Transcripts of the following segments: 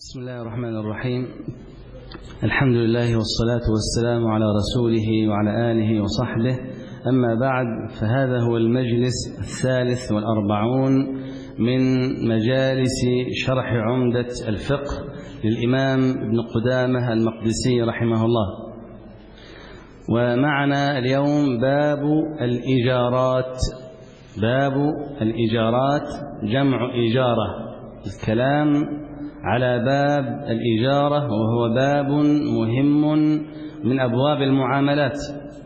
بسم الله الرحمن الرحيم. الحمد لله والصلاة والسلام على رسوله وعلى آله وصحبه، أما بعد، فهذا هو المجلس 43 من مجالس شرح عمدة الفقه للإمام ابن قدامة المقدسي رحمه الله. ومعنا اليوم باب الإيجارات. باب الإيجارات جمع إيجارة، الكلام على باب الإجارة، وهو باب مهم من أبواب المعاملات.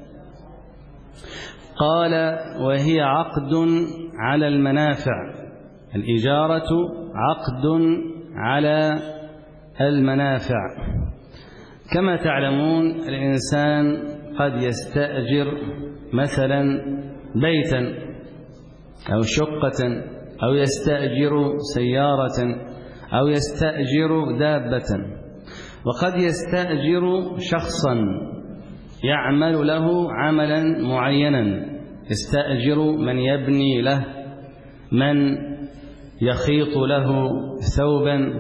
قال: وهي عقد على المنافع. الإجارة عقد على المنافع. كما تعلمون، الإنسان قد يستأجر مثلا بيتا أو شقة، أو يستأجر سيارة، أو يستأجر دابة، وقد يستأجر شخصا يعمل له عملا معينا. يستأجر من يبني له، من يخيط له ثوبا،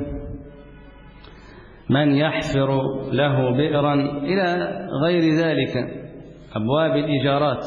من يحفر له بئرا، إلى غير ذلك أبواب الإيجارات.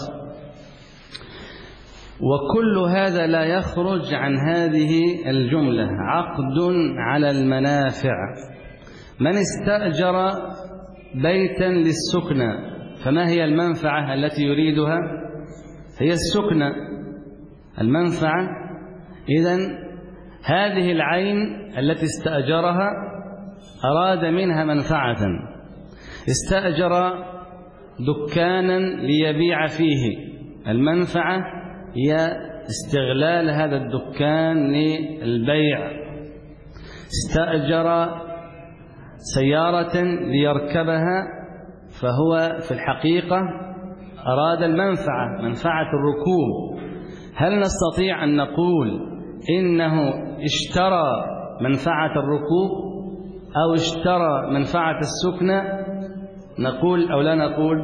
وكل هذا لا يخرج عن هذه الجملة: عقد على المنافع. من استأجر بيتا للسكنى، فما هي المنفعة التي يريدها؟ هي السكنى، المنفعة. إذن هذه العين التي استأجرها أراد منها منفعة. استأجر دكانا ليبيع فيه، المنفعة هي استغلال هذا الدكان للبيع. استأجر سيارة ليركبها، فهو في الحقيقة أراد المنفعة، منفعة الركوب. هل نستطيع أن نقول إنه اشترى منفعة الركوب أو اشترى منفعة السكنى؟ نقول أو لا نقول؟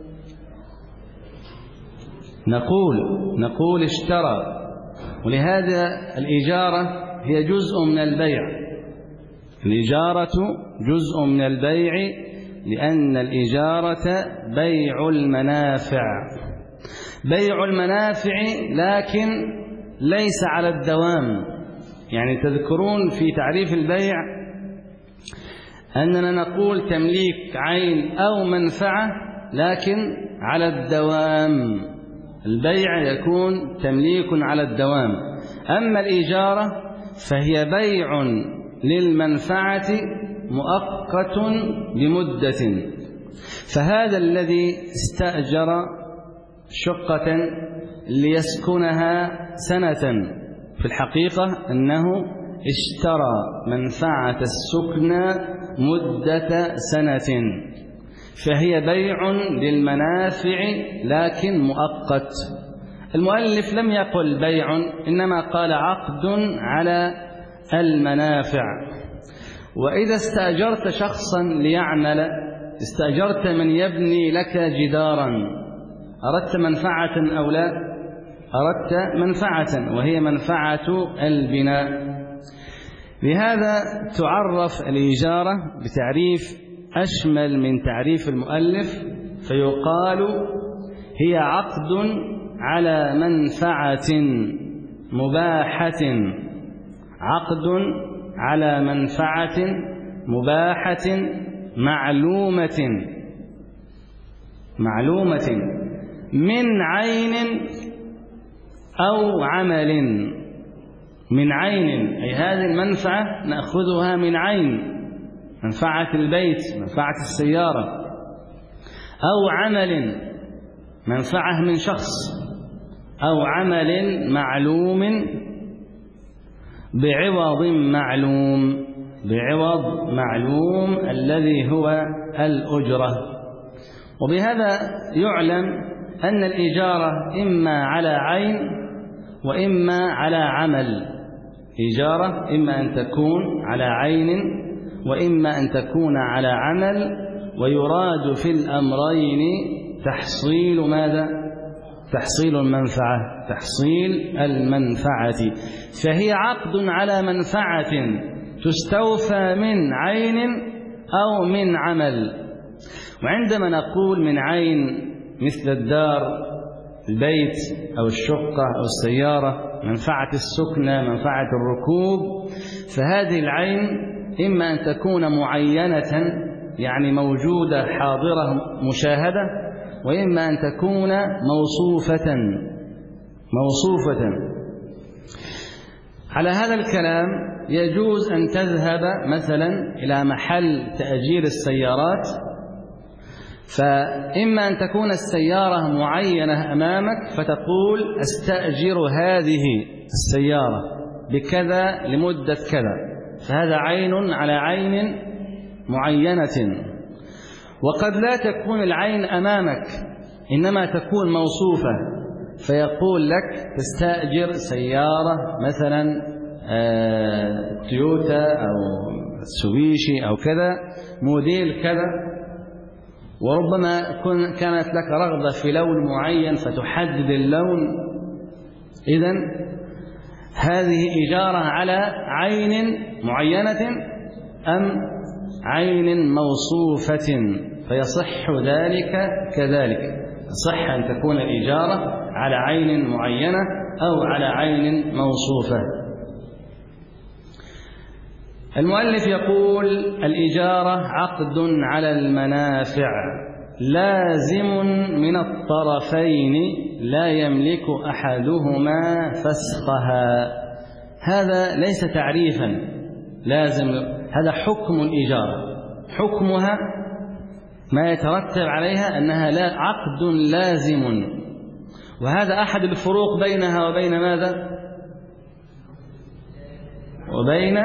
نقول اشترى. ولهذا الإجارة هي جزء من البيع. الإجارة جزء من البيع، لأن الإجارة بيع المنافع. بيع المنافع، لكن ليس على الدوام. يعني تذكرون في تعريف البيع أننا نقول تمليك عين أو منفعة، لكن على الدوام. البيع يكون تمليك على الدوام. أما الإجارة فهي بيع للمنفعة مؤقت بمدة. فهذا الذي استأجر شقة ليسكنها سنة، في الحقيقة أنه اشترى منفعة السكنى مدة سنة، فهي بيع للمنافع لكن مؤقت. المؤلف لم يقل بيع، إنما قال عقد على المنافع. وإذا استأجرت شخصا ليعمل، استأجرت من يبني لك جدارا، أردت منفعة أو لا؟ أردت منفعة، وهي منفعة البناء. لهذا تعرف الإجارة بتعريف أشمل من تعريف المؤلف، فيقال هي عقد على منفعة مباحة. عقد على منفعة مباحة معلومة من عين أو عمل. من عين، أي هذه المنفعة نأخذها من عين، منفعة البيت، منفعة السيارة، أو عمل، منفعة من شخص، أو عمل معلوم بعوض معلوم الذي هو الأجرة. وبهذا يعلم أن الإجارة إما على عين وإما على عمل. إجارة إما أن تكون على عين وإما أن تكون على عمل، ويراد في الأمرين تحصيل ماذا؟ تحصيل المنفعة. فهي عقد على منفعة تستوفى من عين أو من عمل. وعندما نقول من عين مثل الدار، البيت أو الشقة أو السيارة، منفعة السكنة، منفعة الركوب، فهذه العين إما أن تكون معينة يعني موجودة حاضرة مشاهدة، وإما أن تكون موصوفة. على هذا الكلام يجوز أن تذهب مثلا إلى محل تأجير السيارات، فإما أن تكون السيارة معينة أمامك فتقول أستأجر هذه السيارة بكذا لمدة كذا، فهذا عين على عين معينة. وقد لا تكون العين أمامك إنما تكون موصوفة، فيقول لك تستأجر سيارة مثلا تويوتا أو سوبيشي أو كذا موديل كذا، وربما كانت لك رغبة في لون معين فتحدد اللون. إذن هذه إجارة على عين معينة أم عين موصوفة، فيصح ذلك كذلك، صح أن تكون الإجارة على عين معينة أو على عين موصوفة. المؤلف يقول الإجارة عقد على المنافع لازم من الطرفين لا يملك أحدهما فسخها. هذا ليس تعريفا لازم، هذا حكم الإجارة، حكمها ما يترتب عليها أنها عقد لازم. وهذا أحد الفروق بينها وبين ماذا؟ وبين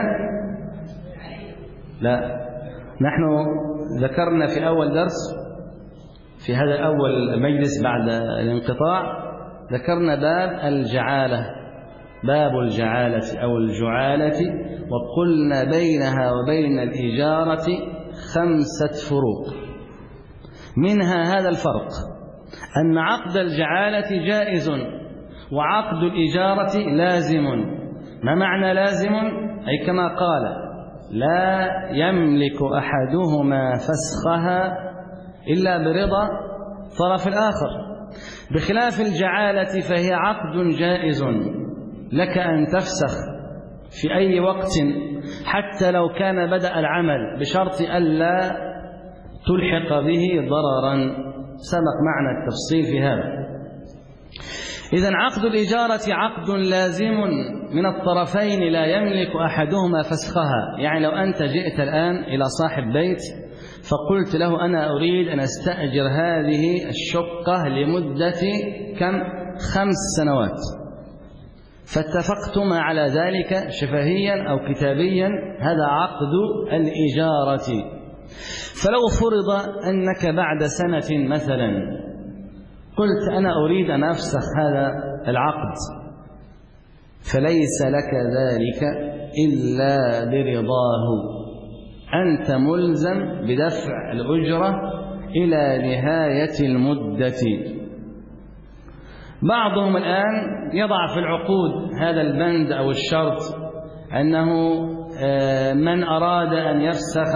لا، نحن ذكرنا في أول درس في هذا أول مجلس بعد الانقطاع، ذكرنا باب الجعالة، باب الجعالة أو الجعالة، وقلنا بينها وبين الإجارة 5 فروق. منها هذا الفرق أن عقد الجعالة جائز وعقد الإجارة لازم. ما معنى لازم؟ أي كما قال لا يملك أحدهما فسخها إلا برضا الطرف الآخر، بخلاف الجعالة فهي عقد جائز لك أن تفسخ في أي وقت حتى لو كان بدأ العمل بشرط ألا تلحق به ضررا، سبق معنا التفصيل في هذا. إذن عقد الإجارة عقد لازم من الطرفين لا يملك أحدهما فسخها. يعني لو أنت جئت الآن إلى صاحب بيت فقلت له أنا أريد أن أستأجر هذه الشقة لمدة 5 سنوات، فاتفقتما على ذلك شفهيا أو كتابيا، هذا عقد الإجارة. فلو فرض أنك بعد سنة مثلا قلت أنا أريد أن أفسخ هذا العقد، فليس لك ذلك إلا برضاه، أنت ملزم بدفع الأجرة إلى نهاية المدة. بعضهم الآن يضع في العقود هذا البند أو الشرط أنه من أراد أن يفسخ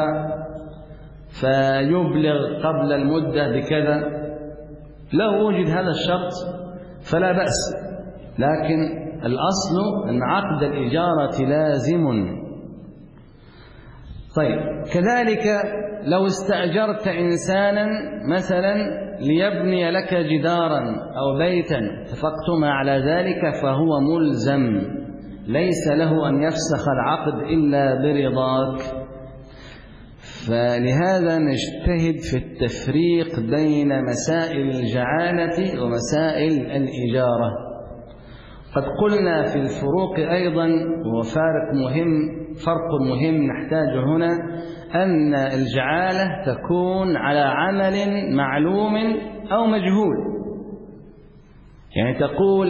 فيبلغ قبل المدة بكذا. لو وجد هذا الشرط فلا بأس، لكن الأصل أن عقد الإجارة لازم. طيب، كذلك لو استأجرت إنسانا مثلا ليبني لك جدارا أو بيتا، اتفقتما على ذلك، فهو ملزم ليس له أن يفسخ العقد إلا برضاك. فلهذا نجتهد في التفريق بين مسائل الجعالة ومسائل الإجارة. قد قلنا في الفروق أيضا، فرق مهم نحتاج هنا، أن الجعالة تكون على عمل معلوم أو مجهول. يعني تقول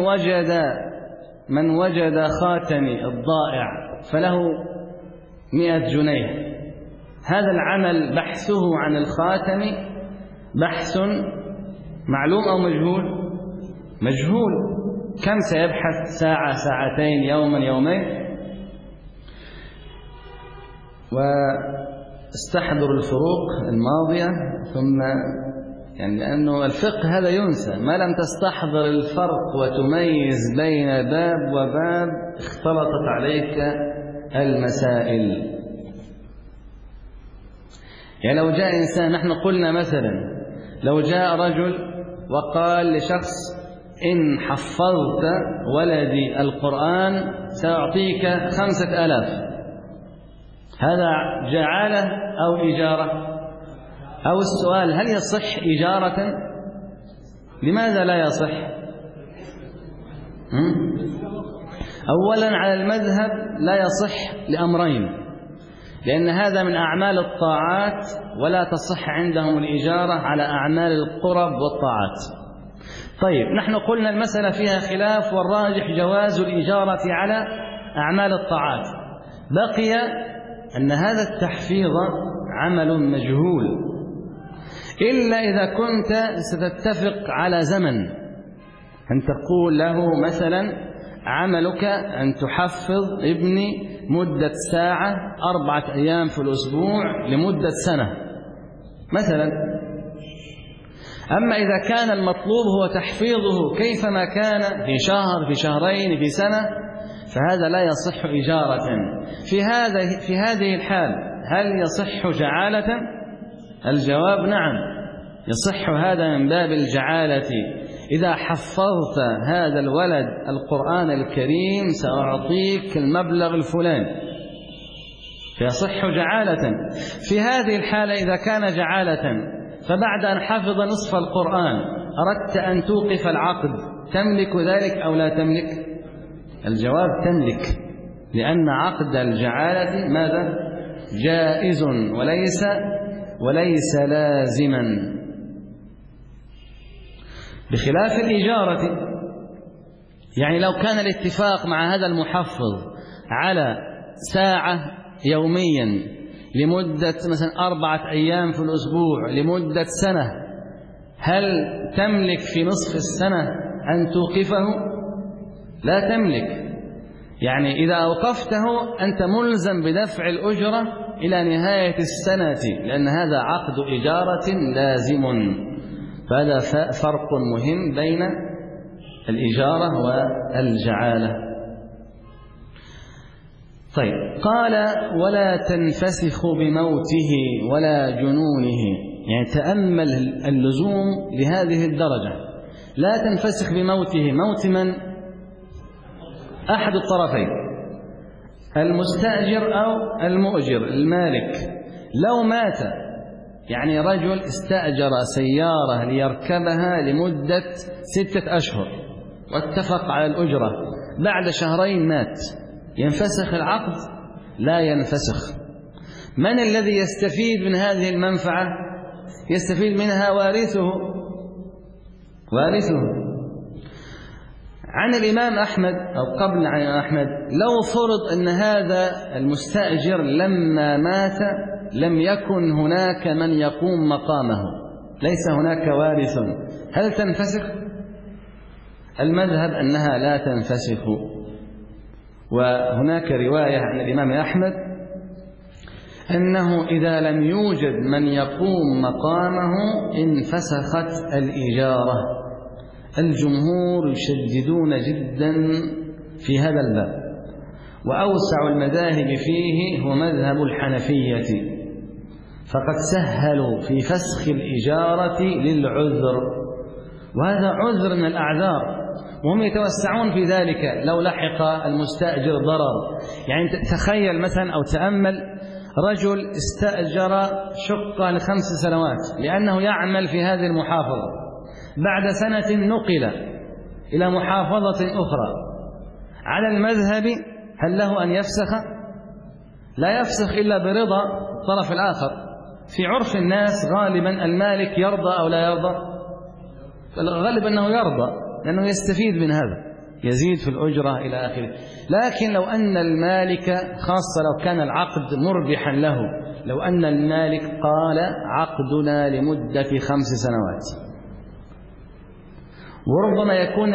من وجد خاتمي الضائع فله 100 جنيه. هذا العمل بحثه عن الخاتم بحث معلوم أو مجهول؟ مجهول. كم سيبحث؟ ساعة، ساعتين، يوما، يومين. واستحضر الفروق الماضية، ثم يعني لأنه الفقه هذا ينسى، ما لم تستحضر الفرق وتميز بين باب وباب اختلطت عليك المسائل. يعني لو جاء إنسان، نحن قلنا مثلا لو جاء رجل وقال لشخص إن حفظت ولدي القرآن سأعطيك 5000، هذا جعالة أو إجارة؟ أو السؤال هل يصح إجارة؟ لماذا لا يصح؟ أولا على المذهب لا يصح لأمرين، لأن هذا من أعمال الطاعات ولا تصح عندهم الإجارة على أعمال القرب والطاعات. طيب نحن قلنا المسألة فيها خلاف، والراجح جواز الإجارة على أعمال الطاعات. بقي أن هذا التحفيظ عمل مجهول، إلا إذا كنت ستتفق على زمن، أن تقول له مثلا عملك أن تحفظ ابني مدة ساعة 4 أيام في الأسبوع لمدة سنة مثلا. أما إذا كان المطلوب هو تحفيظه كيفما كان في شهر في شهرين في سنة، فهذا لا يصح إجارة. في هذه الحال هل يصح جعالة؟ الجواب نعم، يصح هذا من باب الجعالة. إذا حفظت هذا الولد القرآن الكريم سأعطيك المبلغ الفلاني، فيصح جعالة. في هذه الحالة إذا كان جعالة فبعد أن حفظ نصف القرآن أردت أن توقف العقد، تملك ذلك أو لا تملك؟ الجواب تملك، لأن عقد الجعالة ماذا؟ جائز وليس لازما، بخلاف الإجارة. يعني لو كان الاتفاق مع هذا المحفظ على ساعة يوميا لمدة مثلا 4 أيام في الأسبوع لمدة سنة، هل تملك في نصف السنة أن توقفه؟ لا تملك. يعني إذا أوقفته أنت ملزم بدفع الأجرة إلى نهاية السنة، لأن هذا عقد إجارة لازم. فهذا فرق مهم بين الإجارة والجعالة. طيب، قال ولا تنفسخ بموته ولا جنونه. يعني تأمل اللزوم لهذه الدرجة. لا تنفسخ بموته، موت من؟ أحد الطرفين، المستأجر أو المؤجر المالك. لو مات، يعني رجل استأجر سيارة ليركبها لمدة 6 أشهر واتفق على الأجرة، بعد 2 شهرين مات، ينفسخ العقد؟ لا ينفسخ. من الذي يستفيد من هذه المنفعة؟ يستفيد منها وارثه. عن الإمام أحمد أو قبل عن أحمد، لو فرض أن هذا المستأجر لما مات لم يكن هناك من يقوم مقامه، ليس هناك وارث، هل تنفسخ؟ المذهب أنها لا تنفسخ. وهناك رواية عن الإمام أحمد أنه إذا لم يوجد من يقوم مقامه انفسخت الإجارة. الجمهور يشددون جدا في هذا الباب، وأوسع المذاهب فيه هو مذهب الحنفية، فقد سهلوا في فسخ الإجارة للعذر، وهذا عذر من الأعذار، وهم يتوسعون في ذلك لو لحق المستأجر ضرر. يعني تخيل مثلا أو تأمل رجل استأجر شقة ل5 سنوات لأنه يعمل في هذه المحافظة، بعد سنة نقل إلى محافظة أخرى. على المذهب هل له أن يفسخ؟ لا يفسخ إلا برضا الطرف الآخر. في عرف الناس غالبا المالك يرضى أو لا يرضى؟ الغالب أنه يرضى، لأنه يستفيد من هذا، يزيد في الأجرة إلى آخره. لكن لو أن المالك، خاصة لو كان العقد مربحا له، لو أن المالك قال عقدنا لمدة 5 سنوات، وربما يكون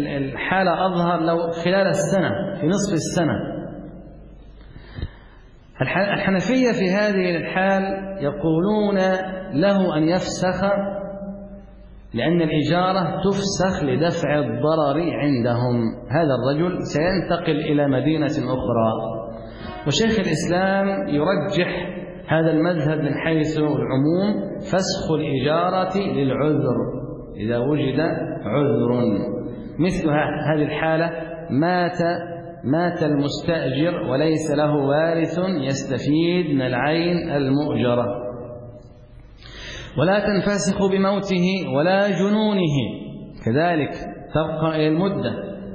الحالة أظهر لو خلال السنة، في نصف السنة، الحنفية في هذه الحال يقولون له أن يفسخ، لأن الإجارة تفسخ لدفع الضرر عندهم. هذا الرجل سينتقل إلى مدينة أخرى، وشيخ الإسلام يرجح هذا المذهب من حيث العموم، فسخ الإجارة للعذر إذا وجد عذر. مثل هذه الحالة مات المستأجر وليس له وارث يستفيد من العين المؤجرة، ولا تنفسخ بموته ولا جنونه، كذلك تبقى إلى المدة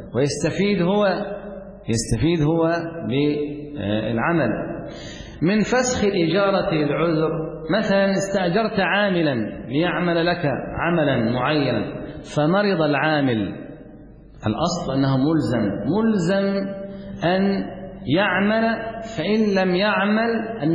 ويستفيد هو بالعمل. من فسخ الإجارة للعذر، مثلا استأجرت عاملا ليعمل لك عملا معينا فمرض العامل، الأصل أنه ملزم أن يعمل، فإن لم يعمل أن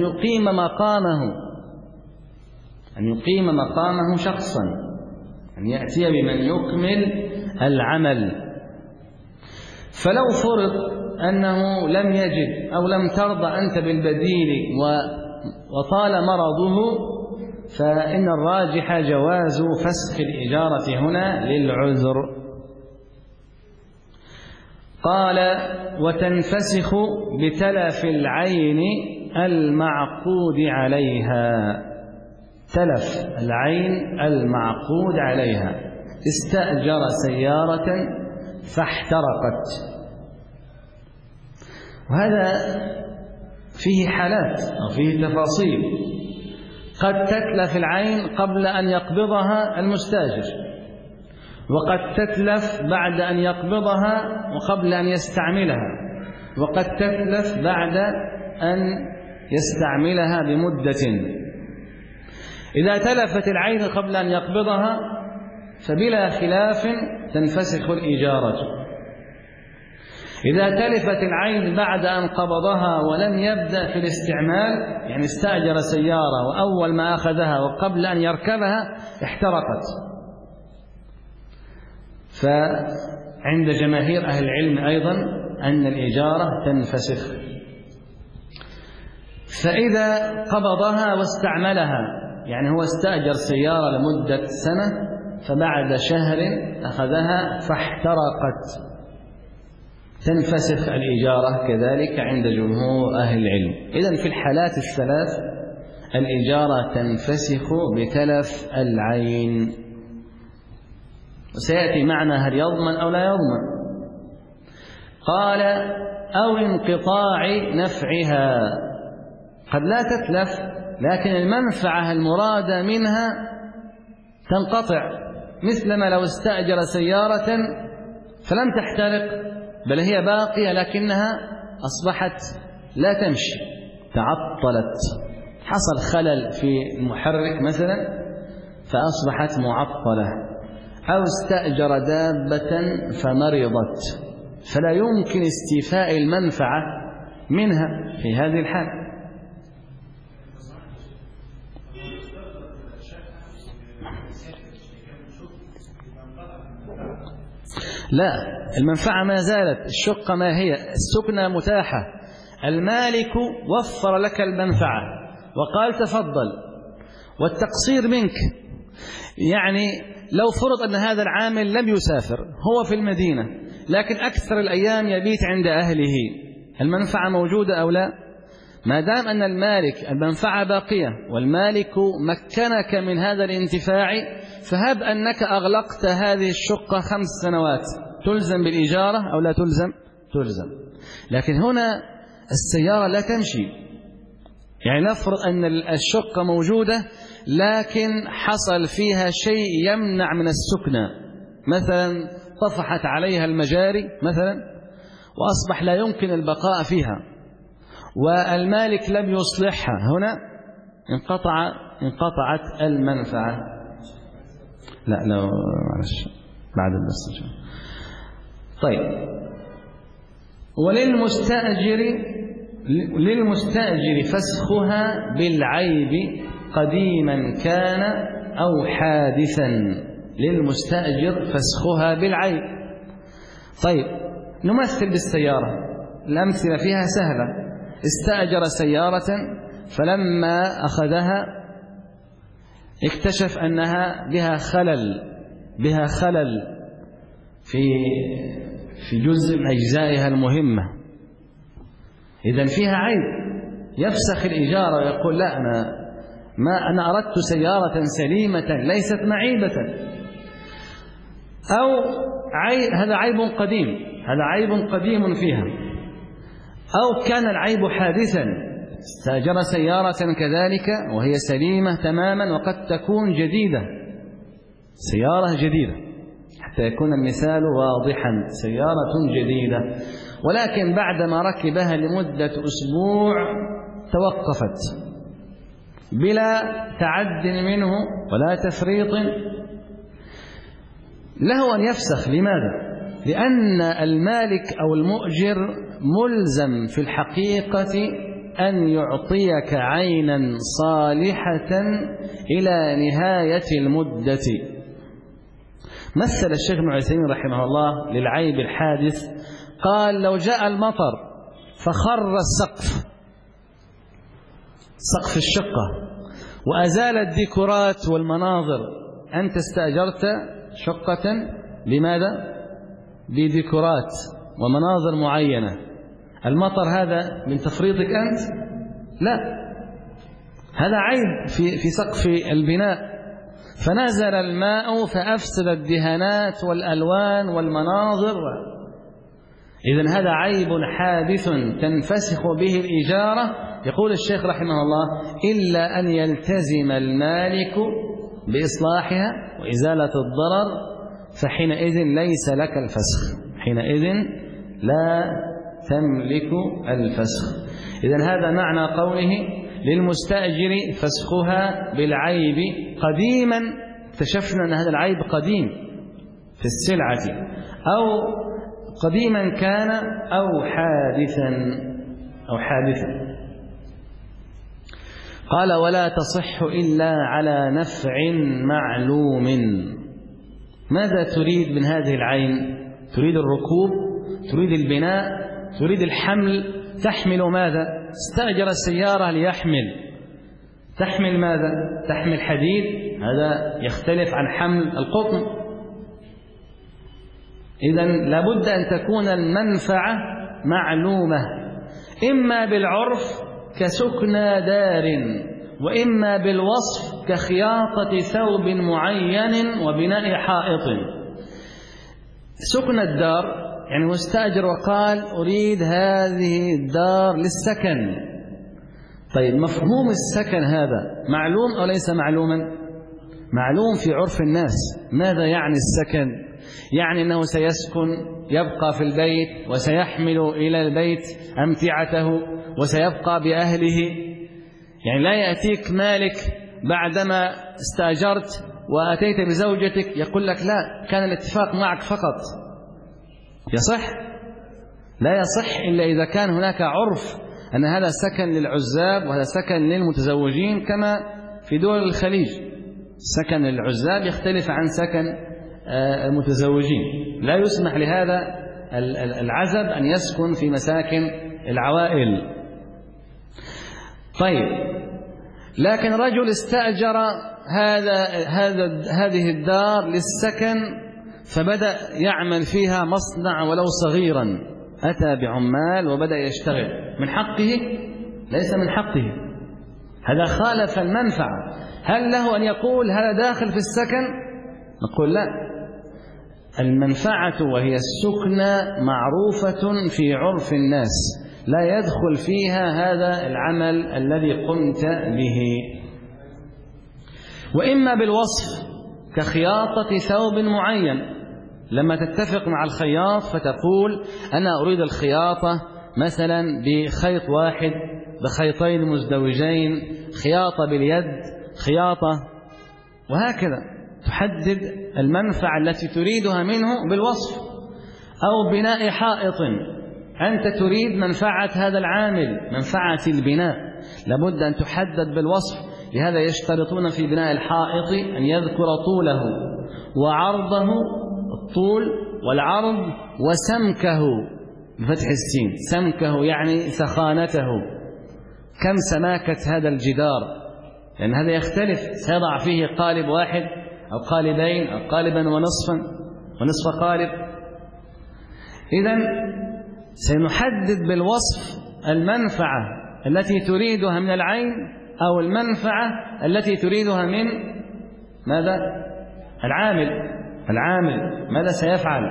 يقيم مقامه شخصا، أن يأتي بمن يكمل العمل. فلو فرض أنه لم يجد أو لم ترضى أنت بالبديل وطال مرضه، فإن الراجح جواز فسخ الإجارة هنا للعذر. قال: وتنفسخ بتلف العين المعقود عليها. تلف العين المعقود عليها، استأجر سيارة فاحترقت، وهذا فيه حالات أو فيه تفاصيل. قد تتلف العين قبل أن يقبضها المستأجر، وقد تتلف بعد أن يقبضها وقبل أن يستعملها، وقد تتلف بعد أن يستعملها بمدة. إذا تلفت العين قبل أن يقبضها فبلا خلاف تنفسخ الإجارة. إذا تلفت العين بعد أن قبضها ولم يبدأ في الاستعمال، يعني استأجر سيارة وأول ما أخذها وقبل أن يركبها احترقت، فعند جماهير أهل العلم أيضا أن الإجارة تنفسخ. فإذا قبضها واستعملها، يعني هو استأجر سيارة لمدة سنة فبعد شهر أخذها فاحترقت، تنفسخ الإجارة كذلك عند جمهور أهل العلم. إذن في الحالات الثلاث الإجارة تنفسخ بتلف العين. وسيأتي معنا هل يضمن أو لا يضمن. قال: أو انقطاع نفعها، قد لا تتلف لكن المنفعة المرادة منها تنقطع، مثلما لو استأجر سيارة فلم تحترق بل هي باقية لكنها أصبحت لا تمشي، تعطلت، حصل خلل في المحرك مثلا فأصبحت معطلة، أو استأجر دابة فمرضت، فلا يمكن استيفاء المنفعة منها في هذه الحال. لا، المنفعة ما زالت، الشقة ما هي، السكنة متاحة، المالك وفر لك المنفعة وقال تفضل، والتقصير منك. يعني لو فرض أن هذا العامل لم يسافر، هو في المدينة لكن أكثر الأيام يبيت عند أهله، المنفعة موجودة أو لا؟ ما دام أن المالك المنفعة باقية والمالك مكنك من هذا الانتفاع، فهب أنك أغلقت هذه الشقة 5 سنوات، تلزم بالإجارة أو لا تلزم؟ تلزم. لكن هنا السيارة لا تمشي، يعني نفرض أن الشقة موجودة لكن حصل فيها شيء يمنع من السكنة، مثلا طفحت عليها المجاري مثلا وأصبح لا يمكن البقاء فيها، والمالك لم يصلحها، هنا انقطعت المنفعة. لا معلش بعد الدرس. طيب، وللمستأجر فسخها بالعيب قديما كان أو حادثا، للمستأجر فسخها بالعيب. طيب، نمثل بالسيارة، الأمثلة فيها سهلة. استأجر سيارة، فلما أخذها اكتشف أنها بها خلل في جزء من أجزائها المهمة، إذن فيها عيب، يفسخ الإجارة ويقول لا، أنا أردت سيارة سليمة ليست معيبة. أو هذا عيب قديم فيها، أو كان العيب حادثا، استأجر سيارة كذلك وهي سليمة تماما وقد تكون جديدة، سيارة جديدة حتى يكون المثال واضحا، سيارة جديدة، ولكن بعدما ركبها لمدة أسبوع توقفت بلا تعد منه ولا تفريط، له أن يفسخ. لماذا؟ لأن المالك أو المؤجر ملزم في الحقيقة أن يعطيك عينا صالحة إلى نهاية المدة. مثل الشيخ ابن عثيمين رحمه الله للعيب الحادث، قال لو جاء المطر فخر سقف الشقة وأزال الديكورات والمناظر، أنت استأجرت شقة لماذا؟ بديكورات ومناظر معينة، المطر هذا من تفريطك أنت؟ لا، هذا عيب في سقف البناء، فنزل الماء فأفسد الدهانات والألوان والمناظر، إذن هذا عيب حادث تنفسخ به الإجارة. يقول الشيخ رحمه الله إلا أن يلتزم المالك بإصلاحها وإزالة الضرر، فحينئذ ليس لك الفسخ، حينئذ لا تملك الفسخ. إذن هذا معنى قوله للمستأجر فسخها بالعيب قديما. اكتشفنا أن هذا العيب قديم في السلعة، أو قديما كان أو حادثا. قال ولا تصح إلا على نفع معلوم. ماذا تريد من هذه العين؟ تريد الركوب، تريد البناء، تريد الحمل. تحمل ماذا؟ استأجر السيارة تحمل ماذا؟ تحمل حديد، هذا يختلف عن حمل القطن. إذن لابد أن تكون المنفعة معلومة، إما بالعرف كسكنى دار، وإما بالوصف كخياطة ثوب معين وبناء حائط. سكن الدار يعني مستأجر وقال أريد هذه الدار للسكن. طيب مفهوم السكن هذا معلوم أو ليس معلوما؟ معلوم في عرف الناس. ماذا يعني السكن؟ يعني أنه سيسكن، يبقى في البيت، وسيحمل إلى البيت أمتعته، وسيبقى بأهله. يعني لا يأتيك مالك بعدما استأجرت وأتيت بزوجتك يقول لك لا، كان الاتفاق معك فقط. يصح؟ لا يصح إلا إذا كان هناك عرف أن هذا سكن للعزاب وهذا سكن للمتزوجين، كما في دول الخليج سكن العزاب يختلف عن سكن المتزوجين. لا يسمح لهذا العزب أن يسكن في مساكن العوائل. طيب، لكن رجل استأجر هذه الدار للسكن، فبدأ يعمل فيها مصنع ولو صغيرا، أتى بعمال وبدأ يشتغل. من حقه؟ ليس من حقه، هذا خالف المنفعة. هل له أن يقول هذا داخل في السكن؟ نقول لا، المنفعة وهي السكنى معروفة في عرف الناس، لا يدخل فيها هذا العمل الذي قمت به. وإما بالوصف كخياطة ثوب معين، لما تتفق مع الخياط فتقول أنا أريد الخياطة مثلا بخيط واحد، بخيطين مزدوجين، خياطة باليد، خياطة، وهكذا تحدد المنفعة التي تريدها منه بالوصف. أو بناء حائط، أنت تريد منفعة هذا العامل، منفعة البناء، لابد أن تحدد بالوصف. لهذا يشترطون في بناء الحائط أن يذكر طوله وعرضه، الطول والعرض، وسمكه، بفتح السين، سمكه يعني سخانته، كم سماكة هذا الجدار، لأن هذا يختلف، سيضع فيه قالب واحد أو قالبين أو قالبا ونصف قالب. إذن سنحدد بالوصف المنفعة التي تريدها من العين أو المنفعة التي تريدها من ماذا؟ العامل ماذا سيفعل.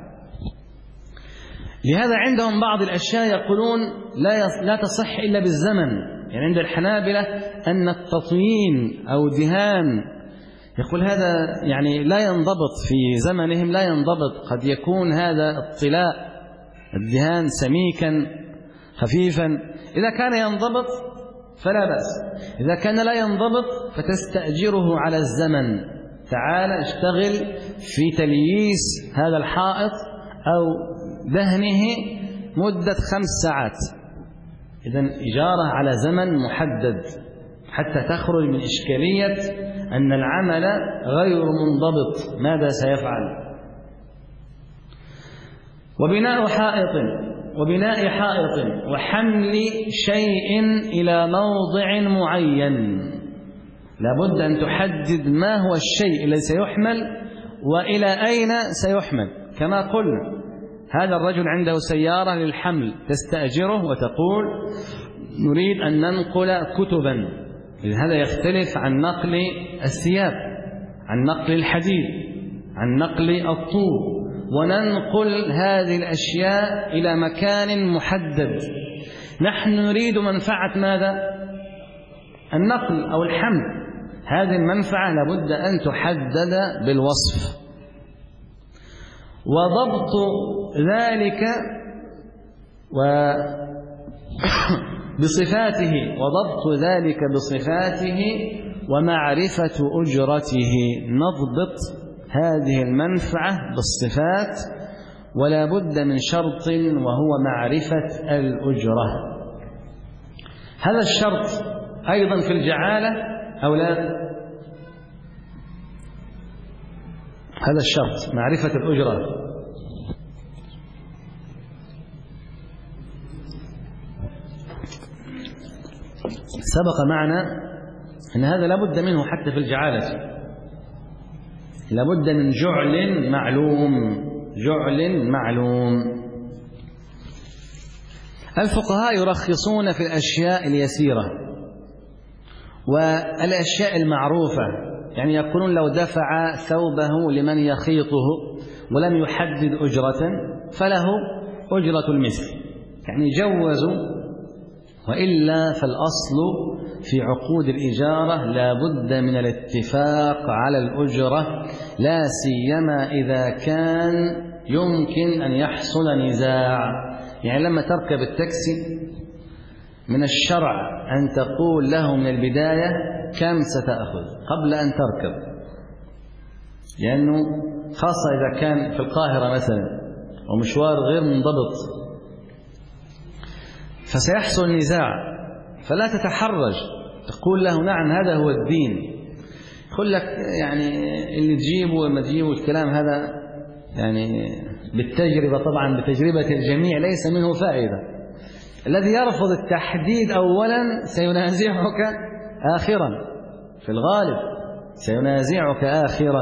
لهذا عندهم بعض الأشياء يقولون لا تصح إلا بالزمن. يعني عند الحنابلة أن التطيين أو دهان، يقول هذا يعني لا ينضبط في زمنهم، لا ينضبط، قد يكون هذا الطلاء الدهان سميكا خفيفا، إذا كان ينضبط فلا بأس، إذا كان لا ينضبط فتستأجره على الزمن، تعال اشتغل في تلييس هذا الحائط أو دهنه مدة 5 ساعات. إذن إجارة على زمن محدد حتى تخرج من إشكالية أن العمل غير منضبط، ماذا سيفعل. وبناء حائط وحمل شيء إلى موضع معين، لابد أن تحدد ما هو الشيء الذي سيحمل وإلى أين سيحمل. كما قلنا هذا الرجل عنده سيارة للحمل، تستأجره وتقول نريد أن ننقل كتبا، هذا يختلف عن نقل الثياب، عن نقل الحديد، عن نقل الطوب، وننقل هذه الأشياء إلى مكان محدد. نحن نريد منفعة ماذا؟ النقل أو الحمل، هذه المنفعة لابد أن تحدد بالوصف. وضبط ذلك بصفاته ومعرفة أجرته. نضبط هذه المنفعة بالصفات، ولا بد من شرط وهو معرفة الأجرة. هذا الشرط أيضا في الجعالة أو لا؟ هذا الشرط معرفة الأجرة. سبق معنا أن هذا لابد منه حتى في الجعالة، لابد من جعل معلوم. الفقهاء يرخصون في الأشياء اليسيرة والأشياء المعروفة، يعني يقولون لو دفع ثوبه لمن يخيطه ولم يحدد أجرة فله أجرة المثل، يعني جوزوا. وإلا فالأصل في عقود الإجارة لا بد من الاتفاق على الأجرة، لا سيما إذا كان يمكن أن يحصل نزاع. يعني لما تركب التاكسي من الشرع أن تقول له من البداية كم ستأخذ قبل أن تركب، لأنه خاصة إذا كان في القاهرة مثلا ومشوار غير منضبط فسيحصل نزاع، فلا تتحرج، تقول له نعم هذا هو الدين. يقول لك يعني اللي تجيبه وما تجيبه الكلام هذا يعني بالتجربة، طبعا بتجربة الجميع ليس منه فائدة. الذي يرفض التحديد أولا سينازعك آخرا، في الغالب سينازعك آخرا.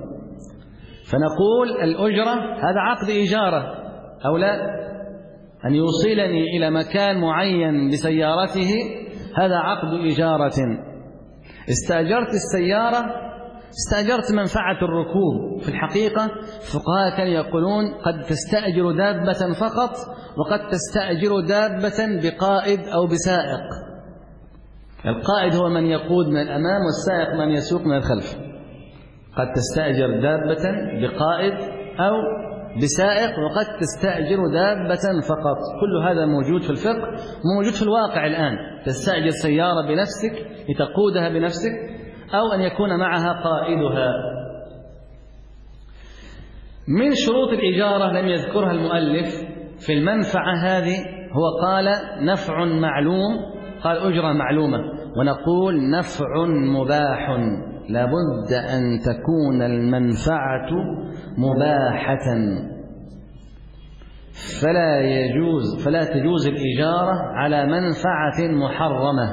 فنقول الأجرة هذا عقد إجارة أو لا، أن يوصلني إلى مكان معين بسيارته هذا عقد إجارة. استأجرت السيارة، استأجرت منفعة الركوب. في الحقيقة الفقهاء كانوا يقولون قد تستأجر دابة فقط، وقد تستأجر دابة بقائد أو بسائق. القائد هو من يقود من الأمام والسائق من يسوق من الخلف. قد تستأجر دابة بقائد أو بسائق، وقد تستأجر دابة فقط. كل هذا موجود في الفقه، موجود في الواقع الآن. تستأجر سيارة بنفسك لتقودها بنفسك، أو أن يكون معها قائدها. من شروط الإجارة لم يذكرها المؤلف في المنفعة هذه، هو قال نفع معلوم، قال أجرة معلومة، ونقول نفع مباح. لابد أن تكون المنفعة مباحة. فلا تجوز الإجارة على منفعة محرمة.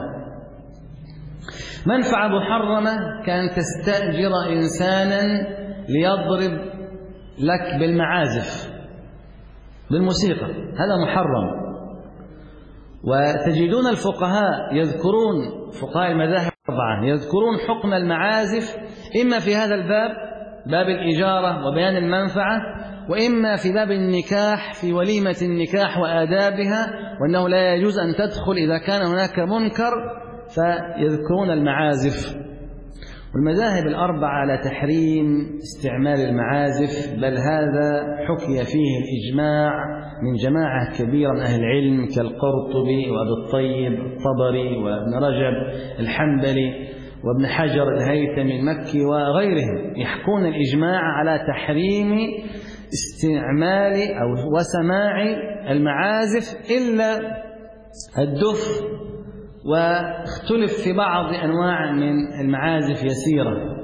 منفعة محرمة كان تستأجر إنسانا ليضرب لك بالمعازف بالموسيقى، هذا محرم. وتجدون الفقهاء يذكرون، فقهاء المذاهب الأربعة يذكرون حكم المعازف إما في هذا الباب، باب الإجارة وبيان المنفعة، وإما في باب النكاح، في وليمة النكاح وآدابها، وأنه لا يجوز أن تدخل إذا كان هناك منكر، فيذكرون المعازف. والمذاهب الأربعة على تحريم استعمال المعازف، بل هذا حكي فيه الإجماع من جماعة كبيرة من أهل العلم كالقرطبي وأبي الطيب الطبري وابن رجب الحنبلي وابن حجر الهيثمي المكي وغيرهم، يحكون الإجماع على تحريم استعمال أو وسماع المعازف إلا الدف، واختلف في بعض أنواع من المعازف يسيرة.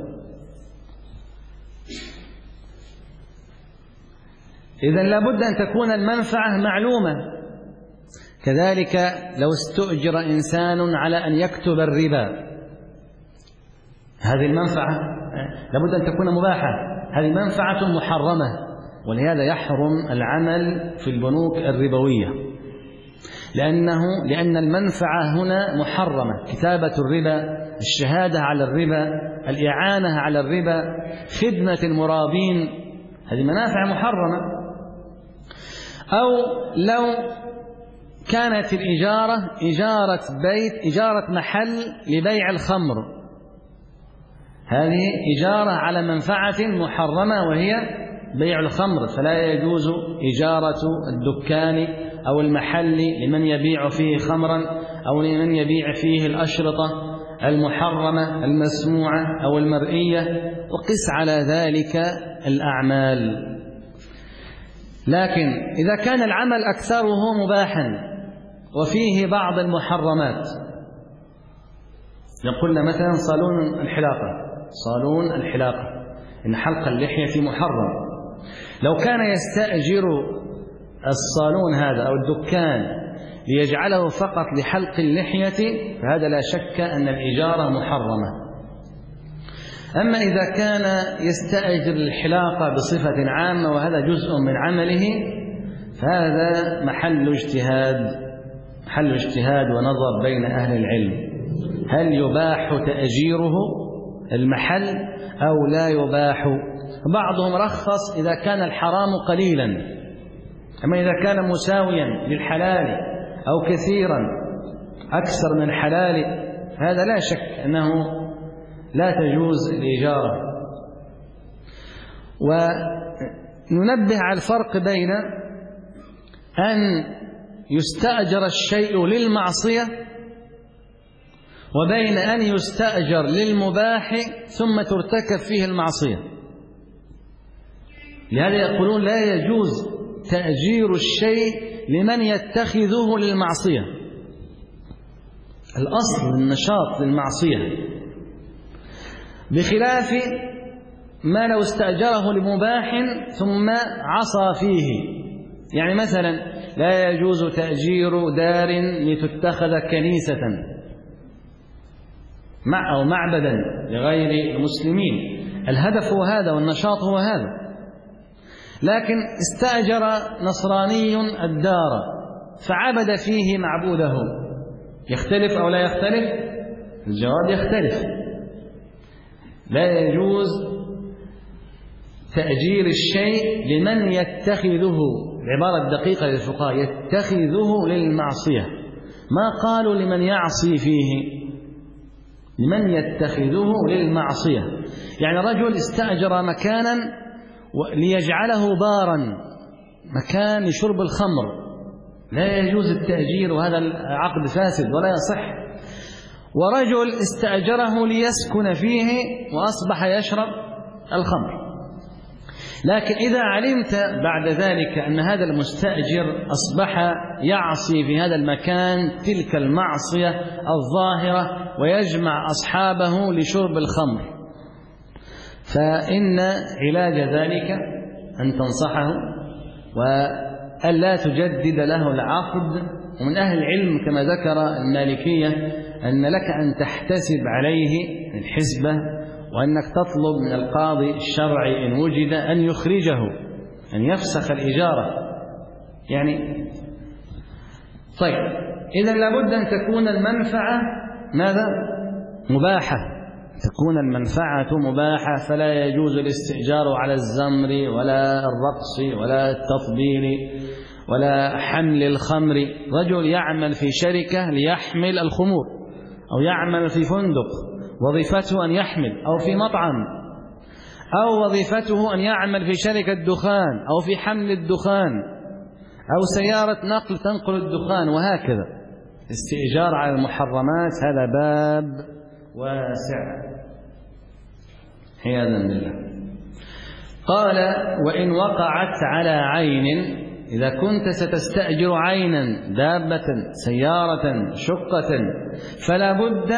إذن لابد أن تكون المنفعة معلومة. كذلك لو استؤجر إنسان على أن يكتب الربا، هذه المنفعة لابد أن تكون مباحة، هذه منفعة محرمة، ولهذا يحرم العمل في البنوك الربوية، لأن المنفعة هنا محرمة. كتابة الربا، الشهادة على الربا، الإعانة على الربا، خدمة المرابين، هذه منافع محرمة. أو لو كانت الإجارة إجارة بيت، إجارة محل لبيع الخمر، هذه إجارة على منفعة محرمة وهي بيع الخمر، فلا يجوز إجارة الدكان أو المحل لمن يبيع فيه خمرا أو لمن يبيع فيه الأشرطة المحرمة المسموعة أو المرئية، وقس على ذلك الأعمال. لكن إذا كان العمل أكثره مباحا وفيه بعض المحرمات، يقولنا مثلا صالون الحلاقة إن حلق اللحية محرم، لو كان يستأجر الصالون هذا أو الدكان ليجعله فقط لحلق اللحية، فهذا لا شك أن الإجارة محرمة. أما إذا كان يستأجر الحلاقة بصفة عامة وهذا جزء من عمله، فهذا محل اجتهاد ونظر بين أهل العلم، هل يباح تأجيره المحل أو لا يباح. بعضهم رخص إذا كان الحرام قليلا، أما إذا كان مساويا للحلال أو كثيرا أكثر من الحلال، هذا لا شك أنه لا تجوز الإجارة. وننبه على الفرق بين أن يستأجر الشيء للمعصية وبين أن يستأجر للمباح ثم ترتكب فيه المعصية. لهذا يقولون لا يجوز تأجير الشيء لمن يتخذه للمعصية، الأصل النشاط للمعصية، بخلاف ما لو استأجره لمباح ثم عصى فيه. يعني مثلا لا يجوز تأجير دار لتتخذ كنيسة أو معبدا لغير المسلمين، الهدف هو هذا والنشاط هو هذا. لكن استأجر نصراني الدار فعبد فيه معبوده، يختلف أو لا يختلف؟ الجواب يختلف. لا يجوز تأجير الشيء لمن يتخذه، العبارة الدقيقة للفقهاء، يتخذه للمعصية، ما قالوا لمن يعصي فيه، لمن يتخذه للمعصية. يعني رجل استأجر مكانا ليجعله بارا، مكان لشرب الخمر، لا يجوز التأجير، وهذا العقد فاسد ولا يصح. ورجل استأجره ليسكن فيه وأصبح يشرب الخمر. لكن إذا علمت بعد ذلك أن هذا المستأجر أصبح يعصي في هذا المكان تلك المعصية الظاهرة ويجمع أصحابه لشرب الخمر، فإن علاج ذلك أن تنصحه ألا تجدد له العقد. ومن أهل العلم كما ذكر المالكية أن لك أن تحتسب عليه الحسبة، وأنك تطلب من القاضي الشرعي إن وجد أن يخرجه، أن يفسخ الإجارة يعني. طيب إذا لابد أن تكون المنفعة ماذا؟ مباحة، تكون المنفعة مباحة، فلا يجوز الاستئجار على الزمر ولا الرقص ولا التطبيل ولا حمل الخمر. رجل يعمل في شركة ليحمل الخمور، أو يعمل في فندق وظيفته أن يحمل، أو في مطعم، أو وظيفته أن يعمل في شركة دخان أو في حمل الدخان، أو سيارة نقل تنقل الدخان، وهكذا. استئجار على المحرمات هذا باب واسع عياذا بالله. قال: وإن وقعت على عين، إذا كنت ستستأجر عينا، دابة، سيارة، شقة، فلا بد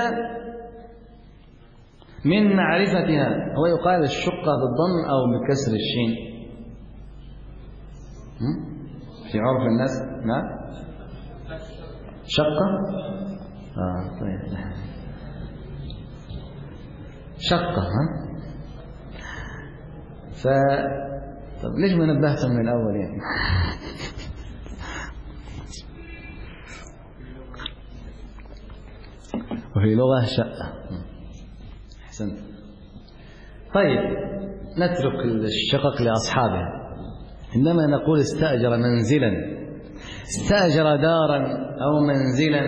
من معرفتها. هو يقال الشقة بالضم أو بكسر الشين في عرف الناس؟ نعم، شقة. طيب، شقة. طب ليش ما نبهتم من الأول يعني؟ وفي لغة شقة. أحسنت. طيب نترك الشقق لأصحابها. عندما نقول استأجر منزلا، استأجر دارا أو منزلا،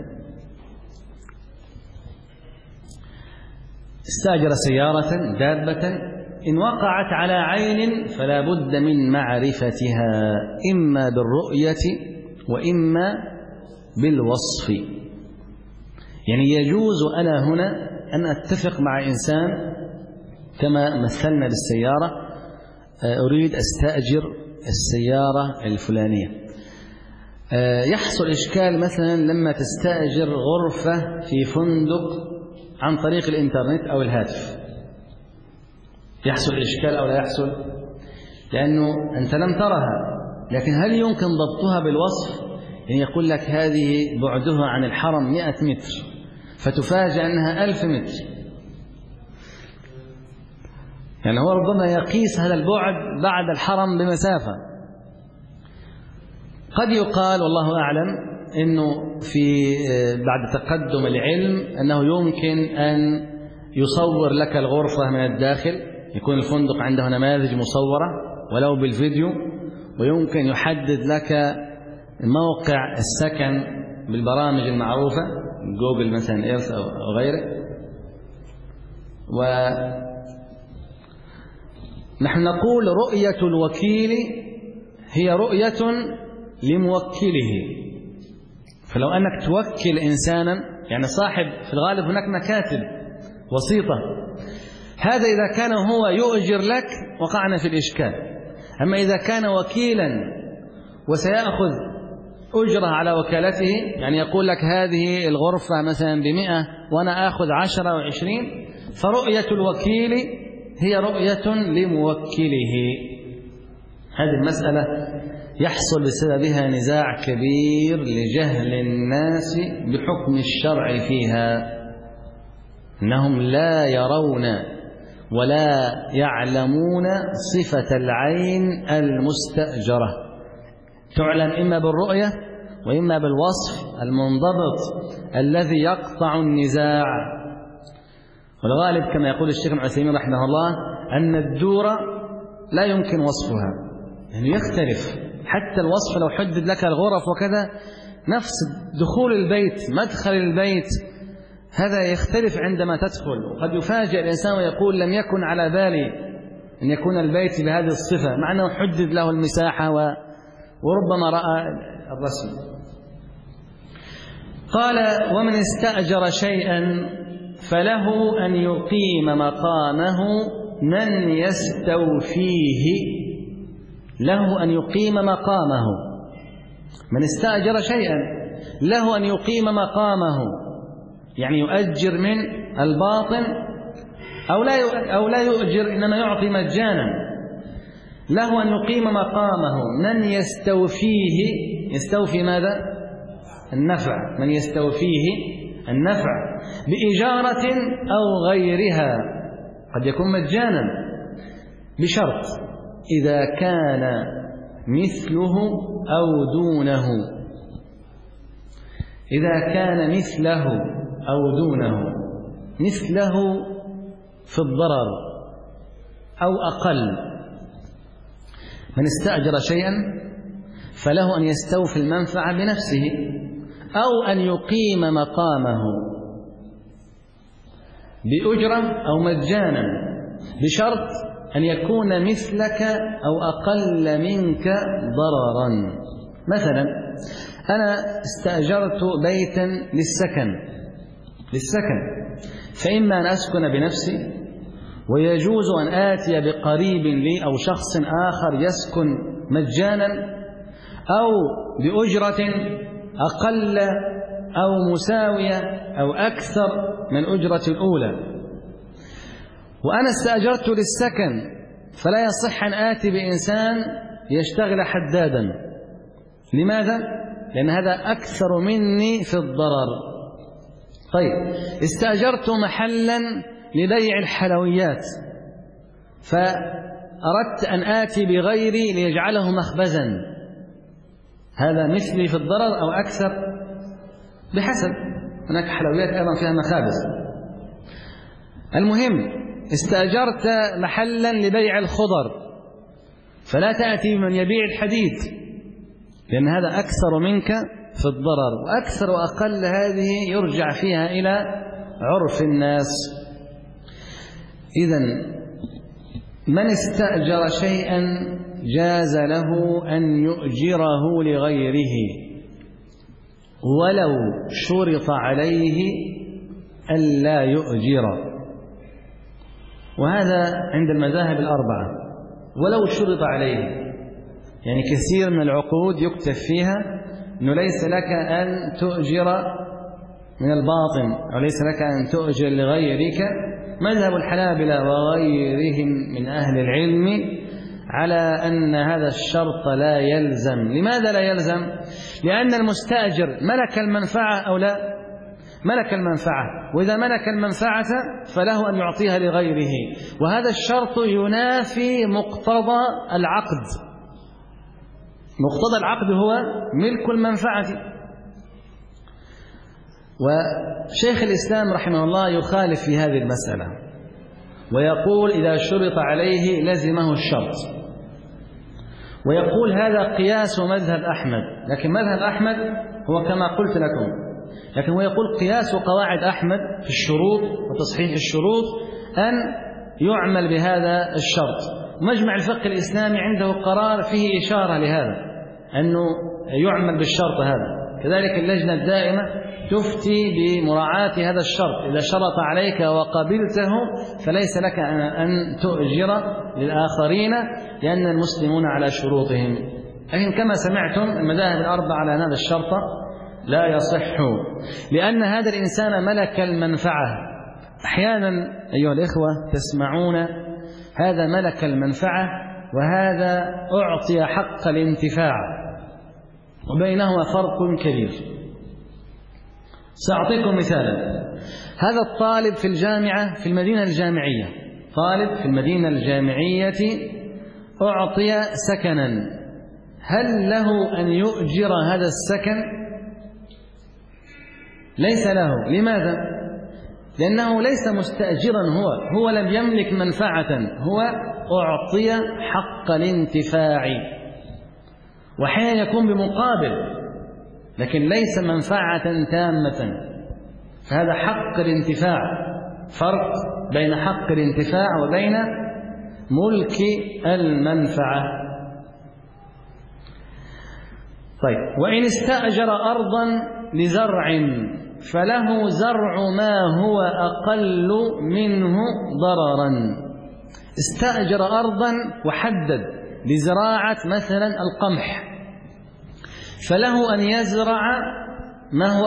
استأجر سيارة، دابة، إن وقعت على عين فلا بد من معرفتها، إما بالرؤية وإما بالوصف. يعني يجوز أنا هنا أن أتفق مع إنسان كما مثلنا بالسيارة، أريد أستأجر السيارة الفلانية. يحصل إشكال مثلا لما تستأجر غرفة في فندق عن طريق الإنترنت أو الهاتف، يحصل إشكال أو لا يحصل؟ لأنه أنت لم ترها، لكن هل يمكن ضبطها بالوصف؟ يعني يقول لك هذه بعدها عن الحرم 100 متر، فتفاجأ أنها 1000 متر. يعني هو ربما يقيس هذا البعد بعد الحرم بمسافة. قد يقال والله أعلم إنه في بعد تقدم العلم أنه يمكن أن يصور لك الغرفة من الداخل، يكون الفندق عنده نماذج مصورة ولو بالفيديو، ويمكن يحدد لك موقع السكن بالبرامج المعروفة، جوجل مثلا إيرث أو غيره. ونحن نقول رؤية الوكيل هي رؤية لموكله. فلو أنك توكل إنسانا، يعني صاحب، في الغالب هناك مكاتب وسيطة، هذا إذا كان هو يؤجر لك وقعنا في الإشكال. أما إذا كان وكيلا وسيأخذ أجرة على وكالته، يعني يقول لك هذه الغرفة مثلا ب100 وأنا أخذ 10 أو 20، فرؤية الوكيل هي رؤية لموكله. هذه المسألة يحصل بسببها نزاع كبير لجهل الناس بحكم الشرع فيها، إنهم لا يرون ولا يعلمون صفة العين المستأجرة. تعلم إما بالرؤية وإما بالوصف المنضبط الذي يقطع النزاع. والغالب كما يقول الشيخ عثيمين رحمه الله أن الدورة لا يمكن وصفها، يعني يختلف. حتى الوصف لو حدد لك الغرف وكذا، نفس دخول البيت، مدخل البيت، هذا يختلف عندما تدخل. وقد يفاجئ الإنسان ويقول لم يكن على بالي أن يكون البيت بهذه الصفة، مع أنه حدد له المساحة وربما رأى الرسم. قال: ومن استأجر شيئا فله أن يقيم مقامه من يستوفيه. له أن يقيم مقامه. من استأجر شيئا له أن يقيم مقامه، يعني يؤجر من الباطن أو لا يؤجر، إنما يعطي مجانا. له أن يقيم مقامه من يستوفيه، يستوفي ماذا؟ النفع، من يستوفيه النفع بإجارة أو غيرها، قد يكون مجانا، بشرط إذا كان مثله أو دونه. إذا كان مثله أو دونه، مثله في الضرر أو أقل، من استأجر شيئا فله أن يستوفي المنفعة بنفسه أو أن يقيم مقامه بأجرة أو مجانا، بشرط أن يكون مثلك أو أقل منك ضررا. مثلا أنا استأجرت بيتا للسكن، فإما أن أسكن بنفسي، ويجوز أن آتي بقريب لي أو شخص آخر يسكن مجانا، أو بأجرة أقل أو مساوية أو أكثر من أجرة الأولى. وأنا استأجرت للسكن، فلا يصح أن آتي بإنسان يشتغل حدادا. لماذا؟ لأن هذا أكثر مني في الضرر. طيب، استأجرت محلا لبيع الحلويات، فأردت أن آتي بغيري ليجعله مخبزا، هذا مثلي في الضرر أو أكثر؟ بحسب، هناك حلويات أيضا فيها مخابز. المهم، استأجرت محلا لبيع الخضر، فلا تأتي من يبيع الحديد، لأن هذا أكثر منك في الضرر، وأكثر وأقل هذه يرجع فيها إلى عرف الناس. إذن من استأجر شيئا جاز له أن يؤجره لغيره ولو شرط عليه ألا يؤجر، وهذا عند المذاهب الأربعة. ولو شرط عليه، يعني كثير من العقود يكتب فيها أنه ليس لك أن تؤجر من الباطن، أو ليس لك أن تؤجر لغيرك. مذهب الحنابلة وغيرهم من أهل العلم على أن هذا الشرط لا يلزم. لماذا لا يلزم؟ لأن المستأجر ملك المنفعة أو لا؟ ملك المنفعة، وإذا ملك المنفعة فله أن يعطيها لغيره، وهذا الشرط ينافي مقتضى العقد. مقتضى العقد هو ملك المنفعة. وشيخ الإسلام رحمه الله يخالف في هذه المسألة، ويقول إذا شرط عليه لزمه الشرط، ويقول هذا قياس مذهب أحمد. لكن مذهب أحمد هو كما قلت لكم، لكن هو يقول قياس قواعد أحمد في الشروط وتصحيح الشروط أن يعمل بهذا الشرط. مجمع الفقه الإسلامي عنده قرار فيه إشارة لهذا، أنه يعمل بالشرط هذا. كذلك اللجنة الدائمة تفتي بمراعاة هذا الشرط، إذا شرط عليك وقبلته فليس لك أن تؤجر للآخرين، لأن المسلمون على شروطهم. لكن كما سمعتم المذاهب الأربعة على هذا الشرط لا يصح، لأن هذا الإنسان ملك المنفعة. أحيانا أيها الإخوة تسمعون هذا ملك المنفعة وهذا أعطي حق الانتفاع، وبينهما فرق كبير. سأعطيكم مثالا. هذا الطالب في الجامعة في المدينة الجامعية، طالب في المدينة الجامعية أعطي سكنا، هل له أن يؤجر هذا السكن؟ ليس له. لماذا؟ لأنه ليس مستأجرا، هو لم يملك منفعة، هو أعطي حق الانتفاع، وحين يكون بمقابل، لكن ليس منفعة تامة. فهذا حق الانتفاع، فرق بين حق الانتفاع وبين ملك المنفعة. طيب، وإن استأجر أرضا لزرع فله زرع ما هو أقل منه ضررا. استأجر أرضا وحدد لزراعة مثلا القمح، فله أن يزرع ما هو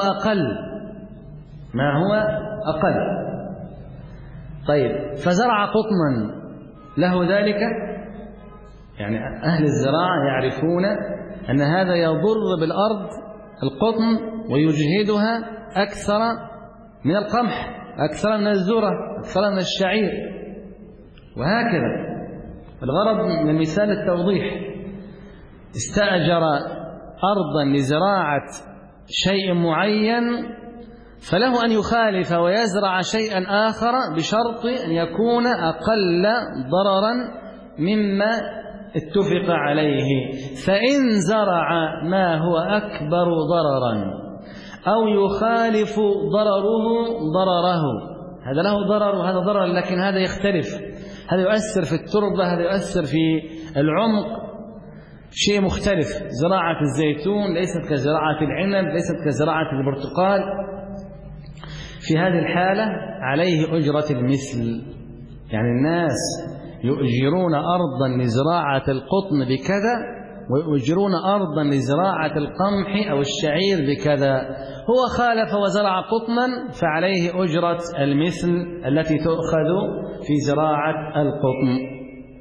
أقل. طيب، فزرع قطنا، له ذلك؟ يعني أهل الزراعة يعرفون أن هذا يضر بالأرض القطن ويجهدها أكثر من القمح، أكثر من الذرة، أكثر من الشعير، وهكذا. الغرض من المثال التوضيح. استأجر أرضا لزراعة شيء معين، فله أن يخالف ويزرع شيئا آخر بشرط أن يكون أقل ضررا مما اتفق عليه. فإن زرع ما هو أكبر ضررا أو يخالف ضرره، هذا له ضرر وهذا ضرر، لكن هذا يختلف، هذا يؤثر في التربة، هذا يؤثر في العمق، شيء مختلف. زراعة الزيتون ليست كزراعة العنب، ليست كزراعة البرتقال. في هذه الحالة عليه أجرة المثل، يعني الناس يؤجرون أرضا لزراعة القطن بكذا ويؤجرون أرضا لزراعة القمح أو الشعير بكذا. هو خالف وزرع قطنا فعليه أجرة المثل التي تؤخذ في زراعة القطن.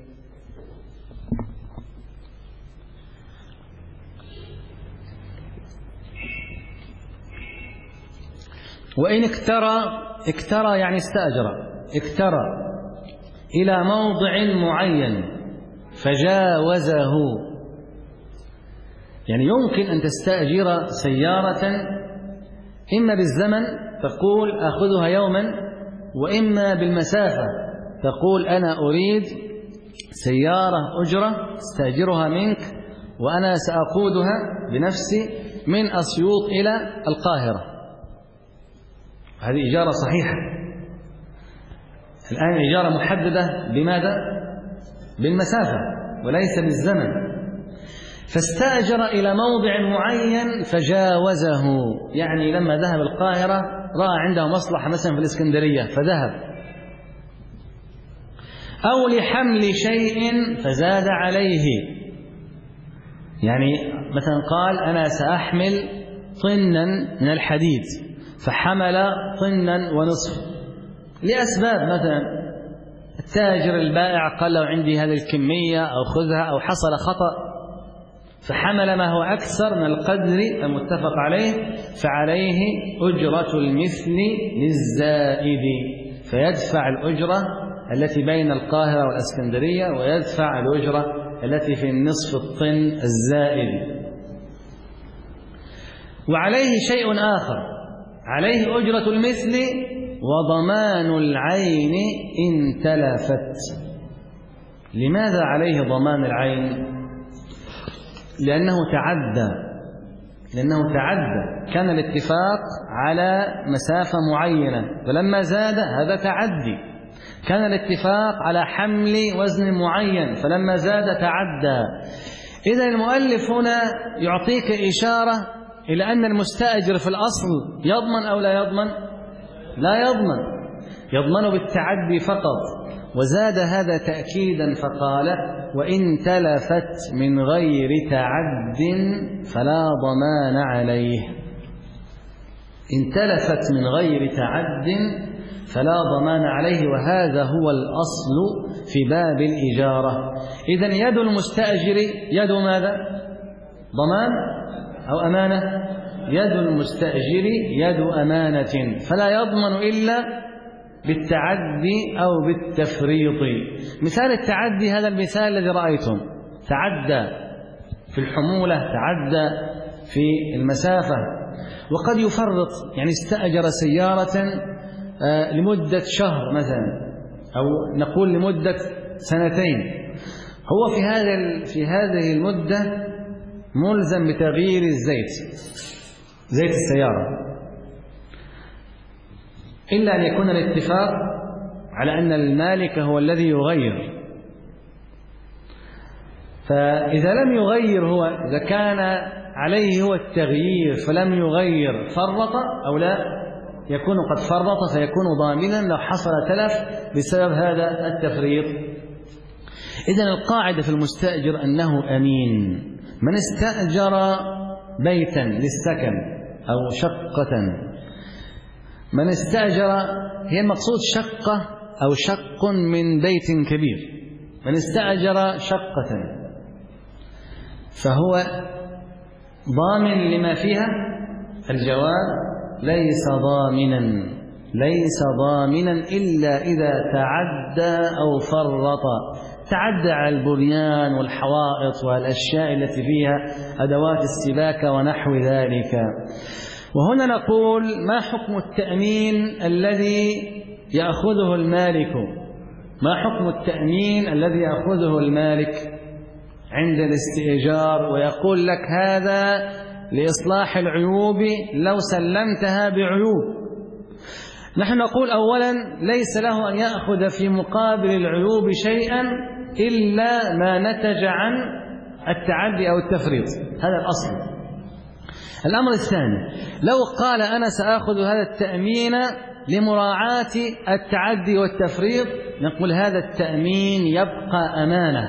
وإن اكترى يعني اكترى إلى موضع معين فجاوزه، يعني يمكن أن تستأجر سيارة إما بالزمن تقول أخذها يوما، وإما بالمسافة تقول أنا أريد سيارة أجرة استأجرها منك وأنا سأقودها بنفسي من أسيوط إلى القاهرة. هذه إجارة صحيحة. الآن إجارة محددة بماذا؟ بالمسافة وليس بالزمن. فاستأجر إلى موضع معين فجاوزه، يعني لما ذهب القاهرة رأى عنده مصلحة مثلا في الإسكندرية فذهب، أو لحمل شيء فزاد عليه، يعني مثلا قال أنا سأحمل طنا من الحديد فحمل طنا ونصف لأسباب، مثلا التاجر البائع قال له عندي هذه الكمية أو خذها، أو حصل خطأ فحمل ما هو أكثر من القدر المتفق عليه، فعليه أجرة المثل للزائد، فيدفع الأجرة التي بين القاهرة والإسكندرية ويدفع الأجرة التي في النصف الطن الزائد. وعليه شيء آخر، عليه أجرة المثل وضمان العين إن تلفت. لماذا عليه ضمان العين؟ لأنه تعدى، كان الاتفاق على مسافة معينة فلما زاد هذا تعدي، كان الاتفاق على حمل وزن معين فلما زاد تعدى. إذا المؤلف هنا يعطيك إشارة إلى أن المستأجر في الأصل يضمن أو لا يضمن؟ لا يضمن، يضمن بالتعدي فقط، وزاد هذا تأكيدا فقال وإن تلفت من غير تعد فلا ضمان عليه. إن تلفت من غير تعد فلا ضمان عليه، وهذا هو الأصل في باب الإجارة. إذن يد المستأجر يد ماذا؟ ضمان أو أمانة؟ يد المستأجر يد أمانة، فلا يضمن إلا بالتعدي أو بالتفريط. مثال التعدي هذا المثال الذي رأيتم، تعدى في الحمولة، تعدى في المسافة، وقد يفرط، يعني استأجر سيارة لمدة شهر مثلا، أو نقول لمدة سنتين، هو في هذه المدة ملزم بتغيير زيت السيارة، إلا أن يكون الاتفاق على أن المالك هو الذي يغير. فإذا لم يغير هو، إذا كان عليه هو التغيير فلم يغير فرط أو لا، يكون قد فرط فيكون ضامنا لو حصل تلف بسبب هذا التفريط. إذن القاعدة في المستأجر أنه أمين. من استأجر بيتا للسكن أو شقة، من استأجر، هي المقصود شقة أو شق من بيت كبير، من استأجر شقة فهو ضامن لما فيها؟ الجواب ليس ضامنا إلا إذا تعدى أو فرط، تعدى على البنيان والحوائط والأشياء التي فيها أدوات السباكة ونحو ذلك. وهنا نقول: ما حكم التأمين الذي يأخذه المالك؟ ما حكم التأمين الذي يأخذه المالك عند الاستئجار ويقول لك هذا لإصلاح العيوب لو سلمتها بعيوب؟ نحن نقول: أولا ليس له أن يأخذ في مقابل العيوب شيئا إلا ما نتج عن التعدي أو التفريط، هذا الأصل. الأمر الثاني: لو قال أنا سأخذ هذا التأمين لمراعاة التعدي والتفريط، نقول هذا التأمين يبقى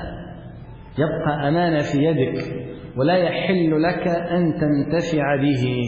أمانة في يدك ولا يحل لك أن تنتفع به.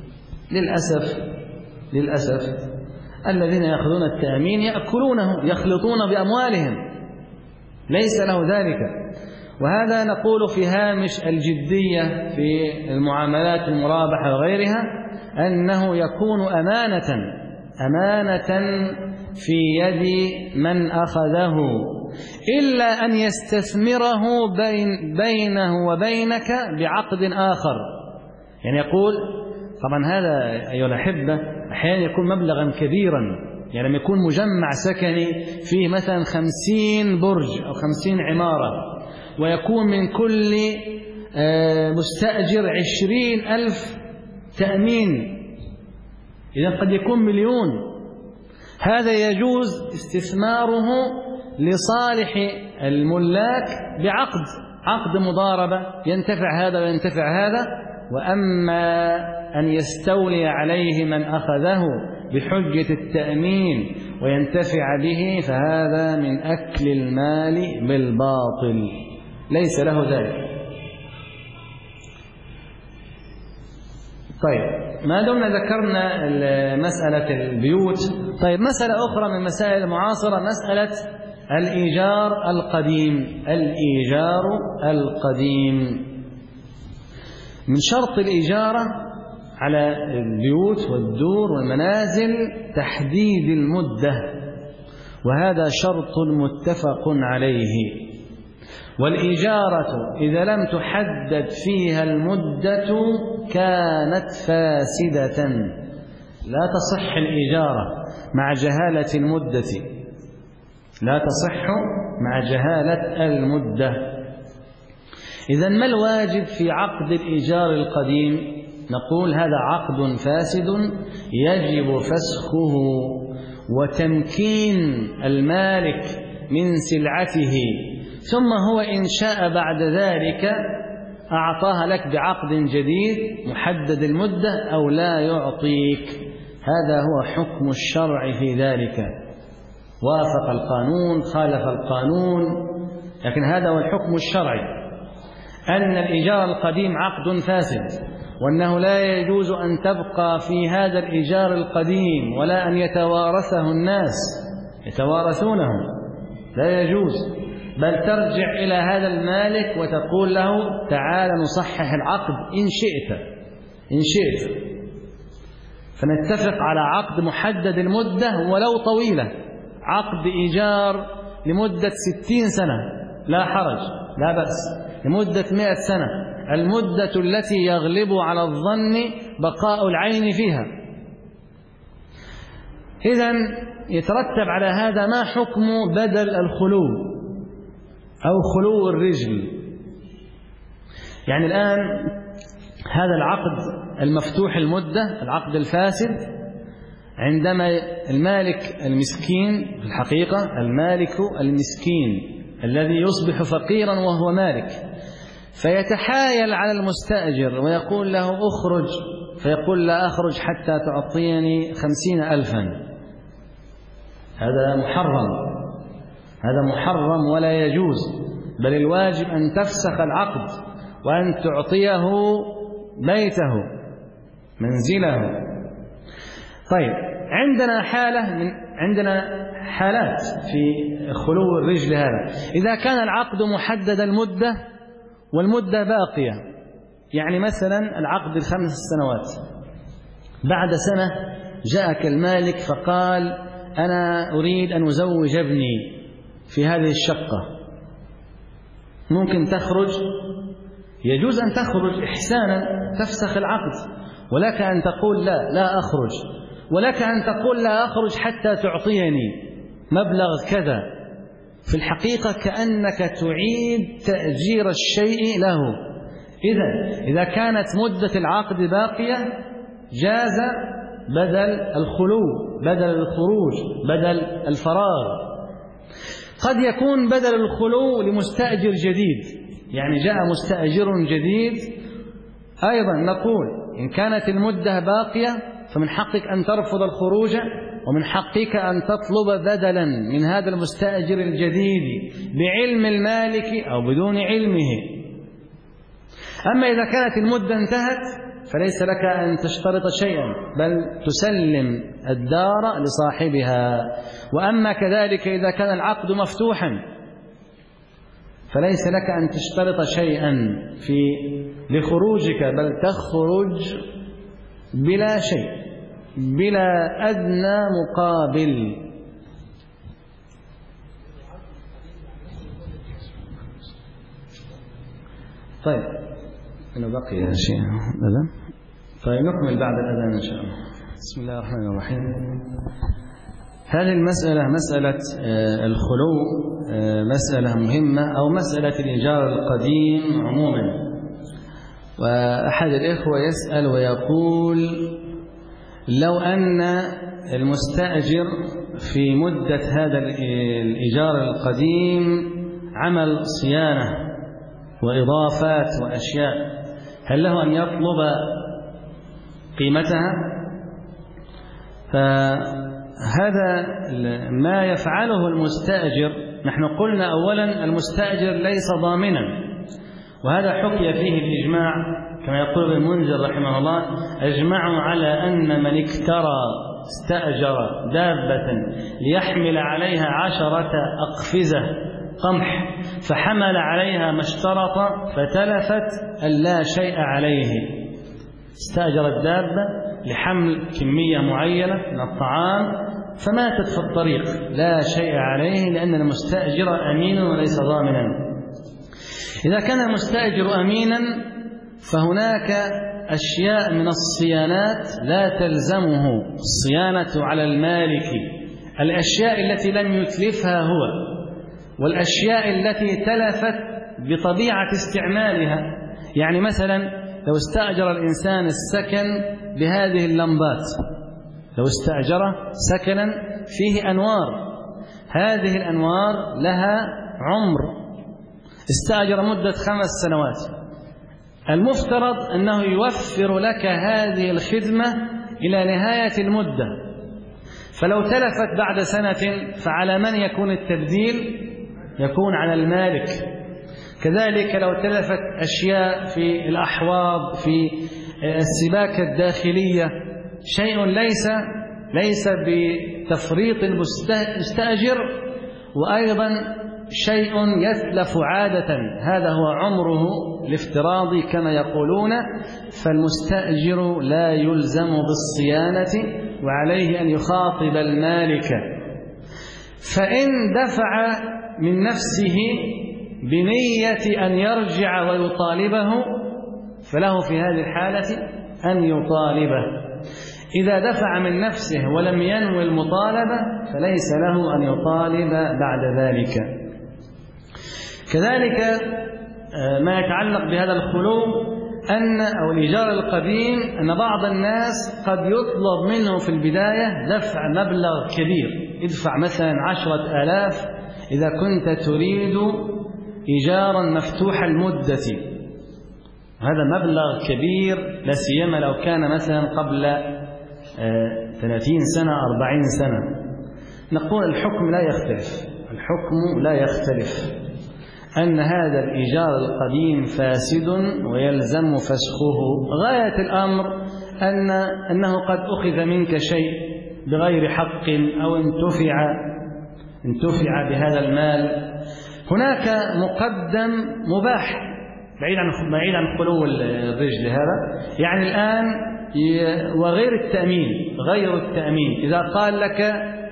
للأسف الذين يأخذون التأمين يأكلونه، يخلطون بأموالهم، ليس له ذلك. وهذا نقول في هامش الجدية في المعاملات المرابحة وغيرها، أنه يكون أمانة في يد من أخذه، إلا أن يستثمره بينه وبينك بعقد آخر. يعني يقول طبعا هذا أيها الأحبة أحيانا يكون مبلغا كبيرا، يعني لما يكون مجمع سكني فيه مثلا 50 برج أو 50 عمارة، ويكون من كل مستأجر 20,000 تأمين، إذا قد يكون مليون. هذا يجوز استثماره لصالح الملاك عقد مضاربة، ينتفع هذا وينتفع هذا. وأما أن يستولي عليه من أخذه بحجة التأمين وينتفع به، فهذا من أكل المال بالباطل، ليس له ذلك. طيب، ما دمنا ذكرنا مسألة البيوت، طيب مسألة أخرى من مسائل المعاصرة، مسألة الإيجار القديم. من شرط الإجارة على البيوت والدور والمنازل تحديد المدة، وهذا شرط متفق عليه. والإجارة إذا لم تحدد فيها المدة كانت فاسدة، لا تصح الإجارة مع جهالة المدة. إذن ما الواجب في عقد الإيجار القديم؟ نقول هذا عقد فاسد يجب فسخه وتمكين المالك من سلعته، ثم هو إن شاء بعد ذلك أعطاها لك بعقد جديد محدد المدة أو لا يعطيك. هذا هو حكم الشرع في ذلك، وافق القانون خالف القانون، لكن هذا هو الحكم الشرعي، أن الإيجار القديم عقد فاسد، وأنه لا يجوز أن تبقى في هذا الإيجار القديم ولا أن يتوارثه الناس يتوارثونه، لا يجوز، بل ترجع إلى هذا المالك وتقول له تعال نصحح العقد إن شئت، فنتفق على عقد محدد المدة ولو طويلة، عقد إيجار لمدة 60 سنة لا حرج لا بأس، لمدة 100 سنة، المدة التي يغلب على الظن بقاء العين فيها. إذن يترتب على هذا ما حكم بدل الخلو أو خلو الرجل؟ يعني الآن هذا العقد المفتوح المدة، العقد الفاسد، عندما المالك المسكين، في الحقيقة المالك المسكين الذي يصبح فقيرا وهو مالك، فيتحايل على المستأجر ويقول له أخرج، فيقول لا أخرج حتى تعطيني 50,000. هذا محرم ولا يجوز، بل الواجب أن تفسخ العقد وأن تعطيه بيته منزله. طيب، عندنا حالات في خلو الرجل هذا. إذا كان العقد محدد المدة والمدة باقية، يعني مثلا العقد 5 سنوات، بعد سنة جاءك المالك فقال أنا أريد أن أزوج ابني في هذه الشقة، ممكن تخرج؟ يجوز أن تخرج إحسانا، تفسخ العقد، ولك أن تقول لا أخرج، ولك أن تقول لا أخرج حتى تعطيني مبلغ كذا. في الحقيقة كأنك تعيد تأجير الشيء له. إذا كانت مدة العقد باقية جاز بدل الخلو، بدل الخروج، بدل الفراغ. قد يكون بدل الخلو لمستأجر جديد، يعني جاء مستأجر جديد، أيضا نقول إن كانت المدة باقية فمن حقك أن ترفض الخروج، ومن حقك أن تطلب بدلا من هذا المستأجر الجديد بعلم المالك أو بدون علمه. أما إذا كانت المدة انتهت فليس لك أن تشترط شيئا، بل تسلم الدار لصاحبها. وأما كذلك إذا كان العقد مفتوحا فليس لك أن تشترط شيئا لخروجك، بل تخرج بلا شيء، بلا أدنى مقابل. طيب أنا بقي يا شيء أذن. طيب نكمل بعد الأذان إن شاء الله. بسم الله الرحمن الرحيم. هذه المسألة، مسألة الخلو، مسألة مهمة، أو مسألة الإيجار القديم عموما. وأحد الإخوة يسأل ويقول لو أن المستأجر في مدة هذا الإيجار القديم عمل صيانة وإضافات وأشياء، هل له أن يطلب قيمتها؟ فهذا ما يفعله المستأجر، نحن قلنا أولا المستأجر ليس ضامنا، وهذا حكي فيه الإجماع كما يقول ابن المنذر رحمه الله: أجمعوا على أن من استأجر دابة ليحمل عليها 10 أقفزة قمح فحمل عليها ما اشترط فتلفت ألا شيء عليه. استأجر الدابة لحمل كمية معينة من الطعام فماتت في الطريق، لا شيء عليه، لأن المستأجر أمين وليس ضامنا. إذا كان المستأجر أمينا فهناك أشياء من الصيانات لا تلزمه الصيانة على المالك، الأشياء التي لم يتلفها هو، والأشياء التي تلفت بطبيعة استعمالها. يعني مثلا لو استأجر الإنسان السكن بهذه اللمبات، لو استأجر سكنا فيه أنوار، هذه الأنوار لها عمر، استأجر مدة 5 سنوات، المفترض أنه يوفر لك هذه الخدمة إلى نهاية المدة. فلو تلفت بعد سنة فعلى من يكون التبديل؟ يكون على المالك. كذلك لو تلفت أشياء في الأحواض، في السباكة الداخلية، شيء ليس بتفريط المستأجر، وأيضا شيء يتلف عادة، هذا هو عمره الافتراضي كما يقولون، فالمستأجر لا يلزم بالصيانة وعليه أن يخاطب المالك. فإن دفع من نفسه بنية أن يرجع ويطالبه فله في هذه الحالة أن يطالبه. إذا دفع من نفسه ولم ينوي المطالبة فليس له أن يطالب بعد ذلك. كذلك ما يتعلق بهذا الخلو أو الإيجار القديم، أن بعض الناس قد يطلب منه في البداية دفع مبلغ كبير، ادفع مثلا 10,000 إذا كنت تريد إيجارا مفتوح المدة. هذا مبلغ كبير، لا سيما لو كان مثلا قبل 30 سنة 40 سنة. نقول الحكم لا يختلف، الحكم لا يختلف، أن هذا الإيجار القديم فاسد ويلزم فسخه. غاية الأمر أنه قد أخذ منك شيء بغير حق أو انتفع بهذا المال. هناك مقدم مباح بعيد عن خلو الرجل هذا. يعني الآن وغير التأمين إذا قال لك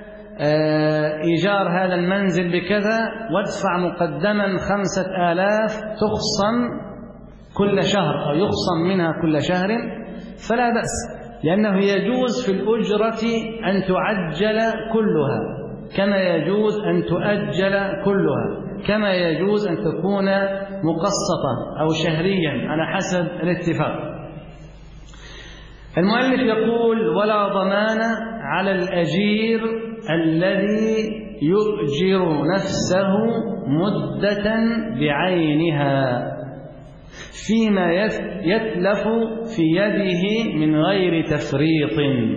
إيجار هذا المنزل بكذا وادفع مقدما 5000 تخصم كل شهر أو يخصم منها كل شهر فلا بأس، لأنه يجوز في الأجرة أن تعجل كلها كما يجوز أن تؤجل كلها، كما يجوز أن تكون مقسطة أو شهريا على حسب الاتفاق. المؤلف يقول: ولا ضمان على الأجير الذي يؤجر نفسه مدة بعينها فيما يتلف في يده من غير تفريط.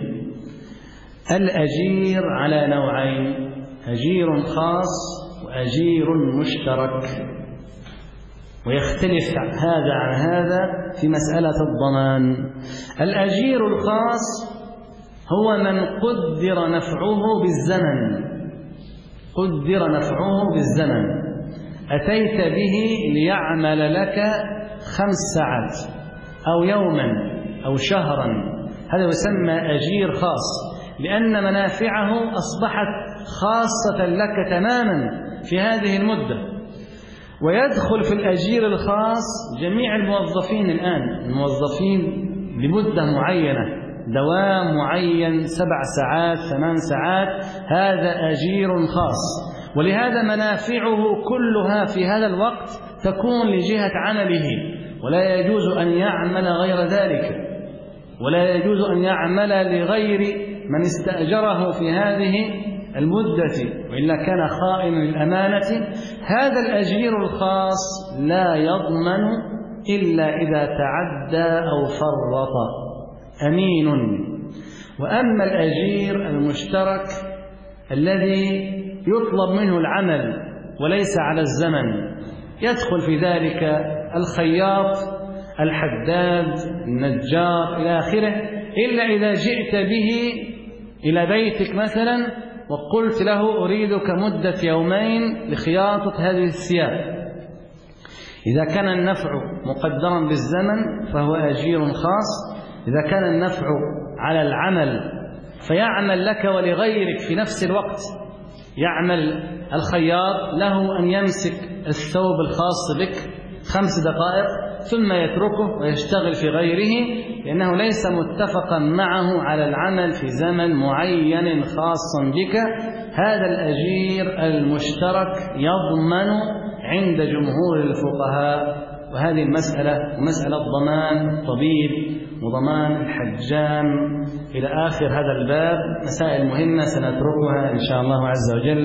الأجير على نوعين: أجير خاص وأجير مشترك، ويختلف هذا عن هذا في مسألة الضمان. الأجير الخاص هو من قدر نفعه بالزمن، أتيت به ليعمل لك 5 ساعات أو يوما أو شهرا، هذا يسمى أجير خاص، لأن منافعه أصبحت خاصة لك تماما في هذه المدة. ويدخل في الأجير الخاص جميع الموظفين الآن، الموظفين لمدة معينة، دوام معين 7 ساعات 8 ساعات، هذا أجير خاص، ولهذا منافعه كلها في هذا الوقت تكون لجهة عمله، ولا يجوز أن يعمل غير ذلك، ولا يجوز أن يعمل لغير من استأجره في هذه المدة، وإلا كان خائنا للأمانة. هذا الأجير الخاص لا يضمن إلا إذا تعدى أو فرط، أمين. وأما الأجير المشترك الذي يطلب منه العمل وليس على الزمن، يدخل في ذلك الخياط، الحداد، النجار إلى آخره، إلا إذا جئت به إلى بيتك مثلا وقلت له أريدك مدة يومين لخياطة هذه الثياب. إذا كان النفع مقدرا بالزمن فهو أجير خاص. إذا كان النفع على العمل فيعمل لك ولغيرك في نفس الوقت، يعمل الخياط له أن يمسك الثوب الخاص بك 5 دقائق ثم يتركه ويشتغل في غيره، لأنه ليس متفقا معه على العمل في زمن معين خاصا بك. هذا الأجير المشترك يضمن عند جمهور الفقهاء. وهذه المسألة مسألة ضمان الطبيب وضمان الحجام إلى آخر هذا الباب، مسائل مهمة سنتركها إن شاء الله عز وجل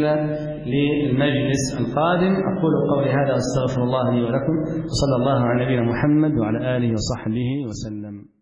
للمجلس القادم. أقول قولي هذا واستغفر الله لي ولكم، وصلى الله على نبينا محمد وعلى آله وصحبه وسلم.